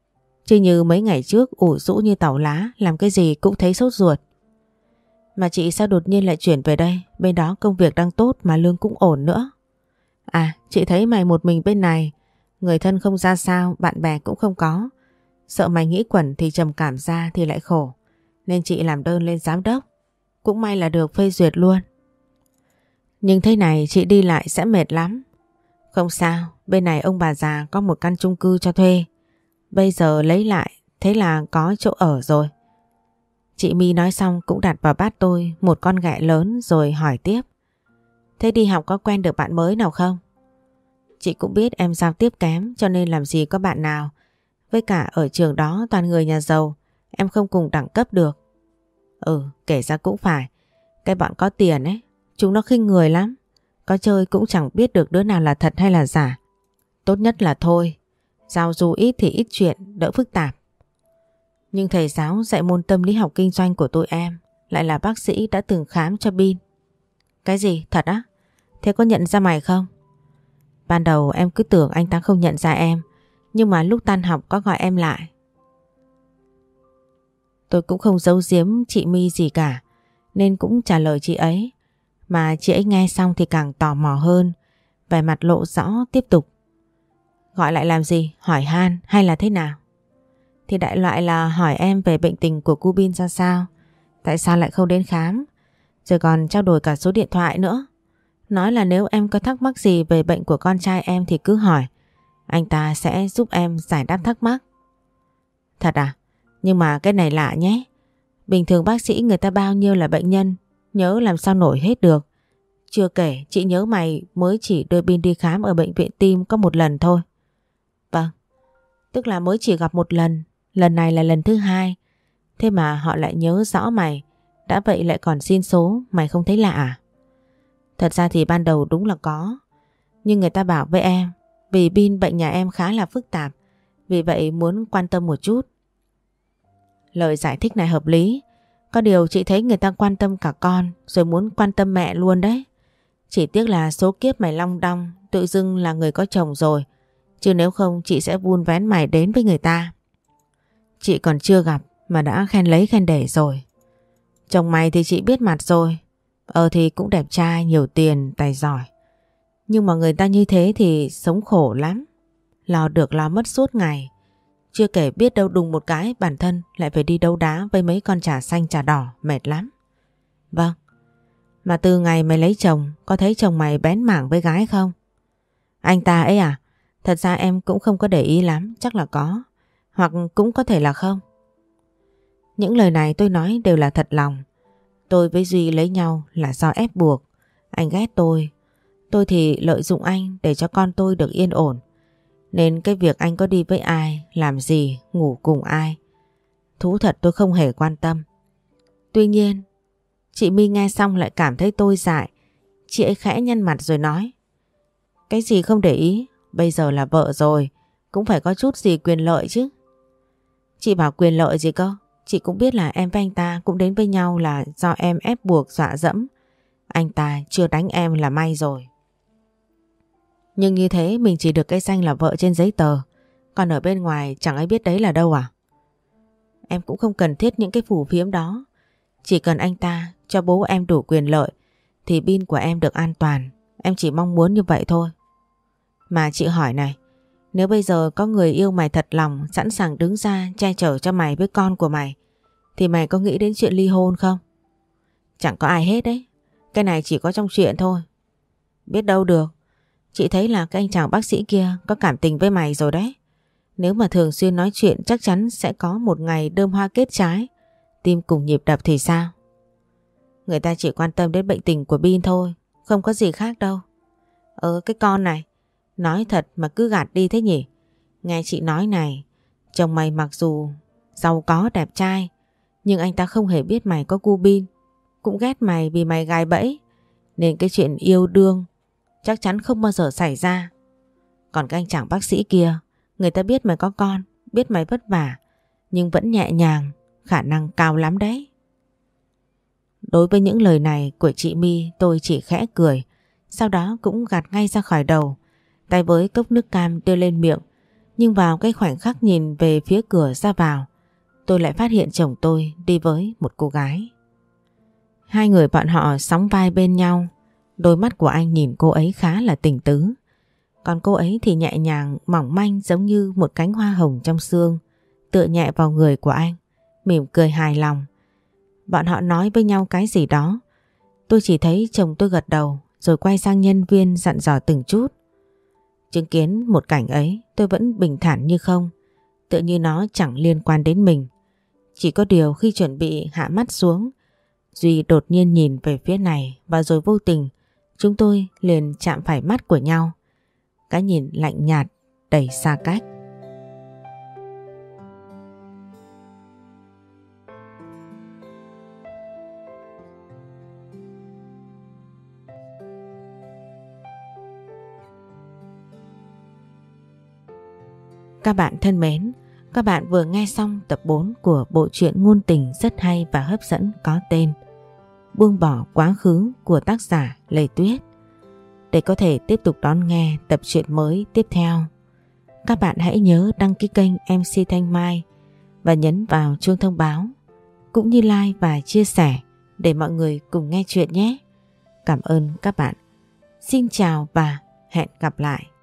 Chứ như mấy ngày trước ủ rũ như tàu lá, làm cái gì cũng thấy sốt ruột. Mà chị sao đột nhiên lại chuyển về đây? Bên đó công việc đang tốt mà lương cũng ổn nữa. À, chị thấy mày một mình bên này, người thân không ra sao, bạn bè cũng không có. Sợ mày nghĩ quẩn thì trầm cảm ra thì lại khổ. Nên chị làm đơn lên giám đốc. Cũng may là được phê duyệt luôn. Nhưng thế này chị đi lại sẽ mệt lắm. Không sao, bên này ông bà già có một căn chung cư cho thuê. Bây giờ lấy lại, thế là có chỗ ở rồi. Chị My nói xong cũng đặt vào bát tôi một con ghẹ lớn rồi hỏi tiếp. Thế đi học có quen được bạn mới nào không? Chị cũng biết em giao tiếp kém cho nên làm gì có bạn nào. Với cả ở trường đó toàn người nhà giàu, em không cùng đẳng cấp được. Ừ, kể ra cũng phải. Cái bọn có tiền ấy, chúng nó khinh người lắm. Có chơi cũng chẳng biết được đứa nào là thật hay là giả. Tốt nhất là thôi, giao du ít thì ít chuyện, đỡ phức tạp. Nhưng thầy giáo dạy môn tâm lý học kinh doanh của tụi em lại là bác sĩ đã từng khám cho Bin. Cái gì? Thật á? Thế có nhận ra mày không? Ban đầu em cứ tưởng anh ta không nhận ra em, nhưng mà lúc tan học có gọi em lại. Tôi cũng không giấu giếm chị My gì cả, nên cũng trả lời chị ấy. Mà chị ấy nghe xong thì càng tò mò hơn, vẻ mặt lộ rõ tiếp tục. Gọi lại làm gì? Hỏi han hay là thế nào? Thì đại loại là hỏi em về bệnh tình của cô Bin ra sao, tại sao lại không đến khám, rồi còn trao đổi cả số điện thoại nữa. Nói là nếu em có thắc mắc gì về bệnh của con trai em thì cứ hỏi, anh ta sẽ giúp em giải đáp thắc mắc. Thật à? Nhưng mà cái này lạ nhé. Bình thường bác sĩ người ta bao nhiêu là bệnh nhân, nhớ làm sao nổi hết được. Chưa kể chị nhớ mày mới chỉ đưa Bin đi khám ở bệnh viện tim có một lần thôi. Vâng, tức là mới chỉ gặp một lần, lần này là lần thứ hai. Thế mà họ lại nhớ rõ mày, đã vậy lại còn xin số, mày không thấy lạ à? Thật ra thì ban đầu đúng là có, nhưng người ta bảo với em vì Bin bệnh nhà em khá là phức tạp, vì vậy muốn quan tâm một chút. Lời giải thích này hợp lý. Có điều chị thấy người ta quan tâm cả con, rồi muốn quan tâm mẹ luôn đấy. Chỉ tiếc là số kiếp mày long đong, tự dưng là người có chồng rồi. Chứ nếu không chị sẽ vun vén mày đến với người ta. Chị còn chưa gặp mà đã khen lấy khen để rồi. Chồng mày thì chị biết mặt rồi. Ờ thì cũng đẹp trai, nhiều tiền, tài giỏi. Nhưng mà người ta như thế thì sống khổ lắm. Lo được lo mất suốt ngày. Chưa kể biết đâu đùng một cái bản thân lại phải đi đấu đá với mấy con trà xanh trà đỏ, mệt lắm. Vâng. Mà từ ngày mày lấy chồng, có thấy chồng mày bén mảng với gái không? Anh ta ấy à? Thật ra em cũng không có để ý lắm, chắc là có. Hoặc cũng có thể là không. Những lời này tôi nói đều là thật lòng. Tôi với Duy lấy nhau là do ép buộc. Anh ghét tôi. Tôi thì lợi dụng anh để cho con tôi được yên ổn. Nên cái việc anh có đi với ai, làm gì, ngủ cùng ai, thú thật tôi không hề quan tâm. Tuy nhiên, chị My nghe xong lại cảm thấy tôi dại. Chị ấy khẽ nhăn mặt rồi nói. Cái gì không để ý, bây giờ là vợ rồi, cũng phải có chút gì quyền lợi chứ. Chị bảo quyền lợi gì cơ? Chị cũng biết là em với anh ta cũng đến với nhau là do em ép buộc dọa dẫm. Anh ta chưa đánh em là may rồi. Nhưng như thế mình chỉ được cái danh là vợ trên giấy tờ, còn ở bên ngoài chẳng ai biết đấy là đâu à? Em cũng không cần thiết những cái phù phiếm đó. Chỉ cần anh ta cho bố em đủ quyền lợi thì Bin của em được an toàn. Em chỉ mong muốn như vậy thôi. Mà chị hỏi này, nếu bây giờ có người yêu mày thật lòng, sẵn sàng đứng ra che chở cho mày với con của mày, thì mày có nghĩ đến chuyện ly hôn không? Chẳng có ai hết đấy. Cái này chỉ có trong chuyện thôi. Biết đâu được. Chị thấy là cái anh chàng bác sĩ kia có cảm tình với mày rồi đấy. Nếu mà thường xuyên nói chuyện chắc chắn sẽ có một ngày đơm hoa kết trái, tim cùng nhịp đập thì sao? Người ta chỉ quan tâm đến bệnh tình của Bin thôi, không có gì khác đâu. Ờ cái con này, nói thật mà cứ gạt đi thế nhỉ? Nghe chị nói này, chồng mày mặc dù giàu có đẹp trai, nhưng anh ta không hề biết mày có gu Bin, cũng ghét mày vì mày gài bẫy, nên cái chuyện yêu đương chắc chắn không bao giờ xảy ra. Còn cái anh chàng bác sĩ kia, người ta biết mày có con, biết mày vất vả, nhưng vẫn nhẹ nhàng, khả năng cao lắm đấy. Đối với những lời này của chị My, tôi chỉ khẽ cười, sau đó cũng gạt ngay ra khỏi đầu, tay với cốc nước cam đưa lên miệng. Nhưng vào cái khoảnh khắc nhìn về phía cửa ra vào, tôi lại phát hiện chồng tôi đi với một cô gái. Hai người bọn họ sóng vai bên nhau. Đôi mắt của anh nhìn cô ấy khá là tình tứ. Còn cô ấy thì nhẹ nhàng, mỏng manh giống như một cánh hoa hồng trong sương, tựa nhẹ vào người của anh, mỉm cười hài lòng. Bọn họ nói với nhau cái gì đó. Tôi chỉ thấy chồng tôi gật đầu rồi quay sang nhân viên dặn dò từng chút. Chứng kiến một cảnh ấy tôi vẫn bình thản như không, tựa như nó chẳng liên quan đến mình. Chỉ có điều khi chuẩn bị hạ mắt xuống, Duy đột nhiên nhìn về phía này và rồi vô tình chúng tôi liền chạm phải mắt của nhau. Cái nhìn lạnh nhạt, đầy xa cách. Các bạn thân mến, các bạn vừa nghe xong tập bốn của bộ truyện ngôn tình rất hay và hấp dẫn có tên Buông bỏ quá khứ của tác giả Lê Tuyết. Để có thể tiếp tục đón nghe tập truyện mới tiếp theo, các bạn hãy nhớ đăng ký kênh em xê Thanh Mai và nhấn vào chuông thông báo, cũng như like và chia sẻ để mọi người cùng nghe chuyện nhé. Cảm ơn các bạn. Xin chào và hẹn gặp lại.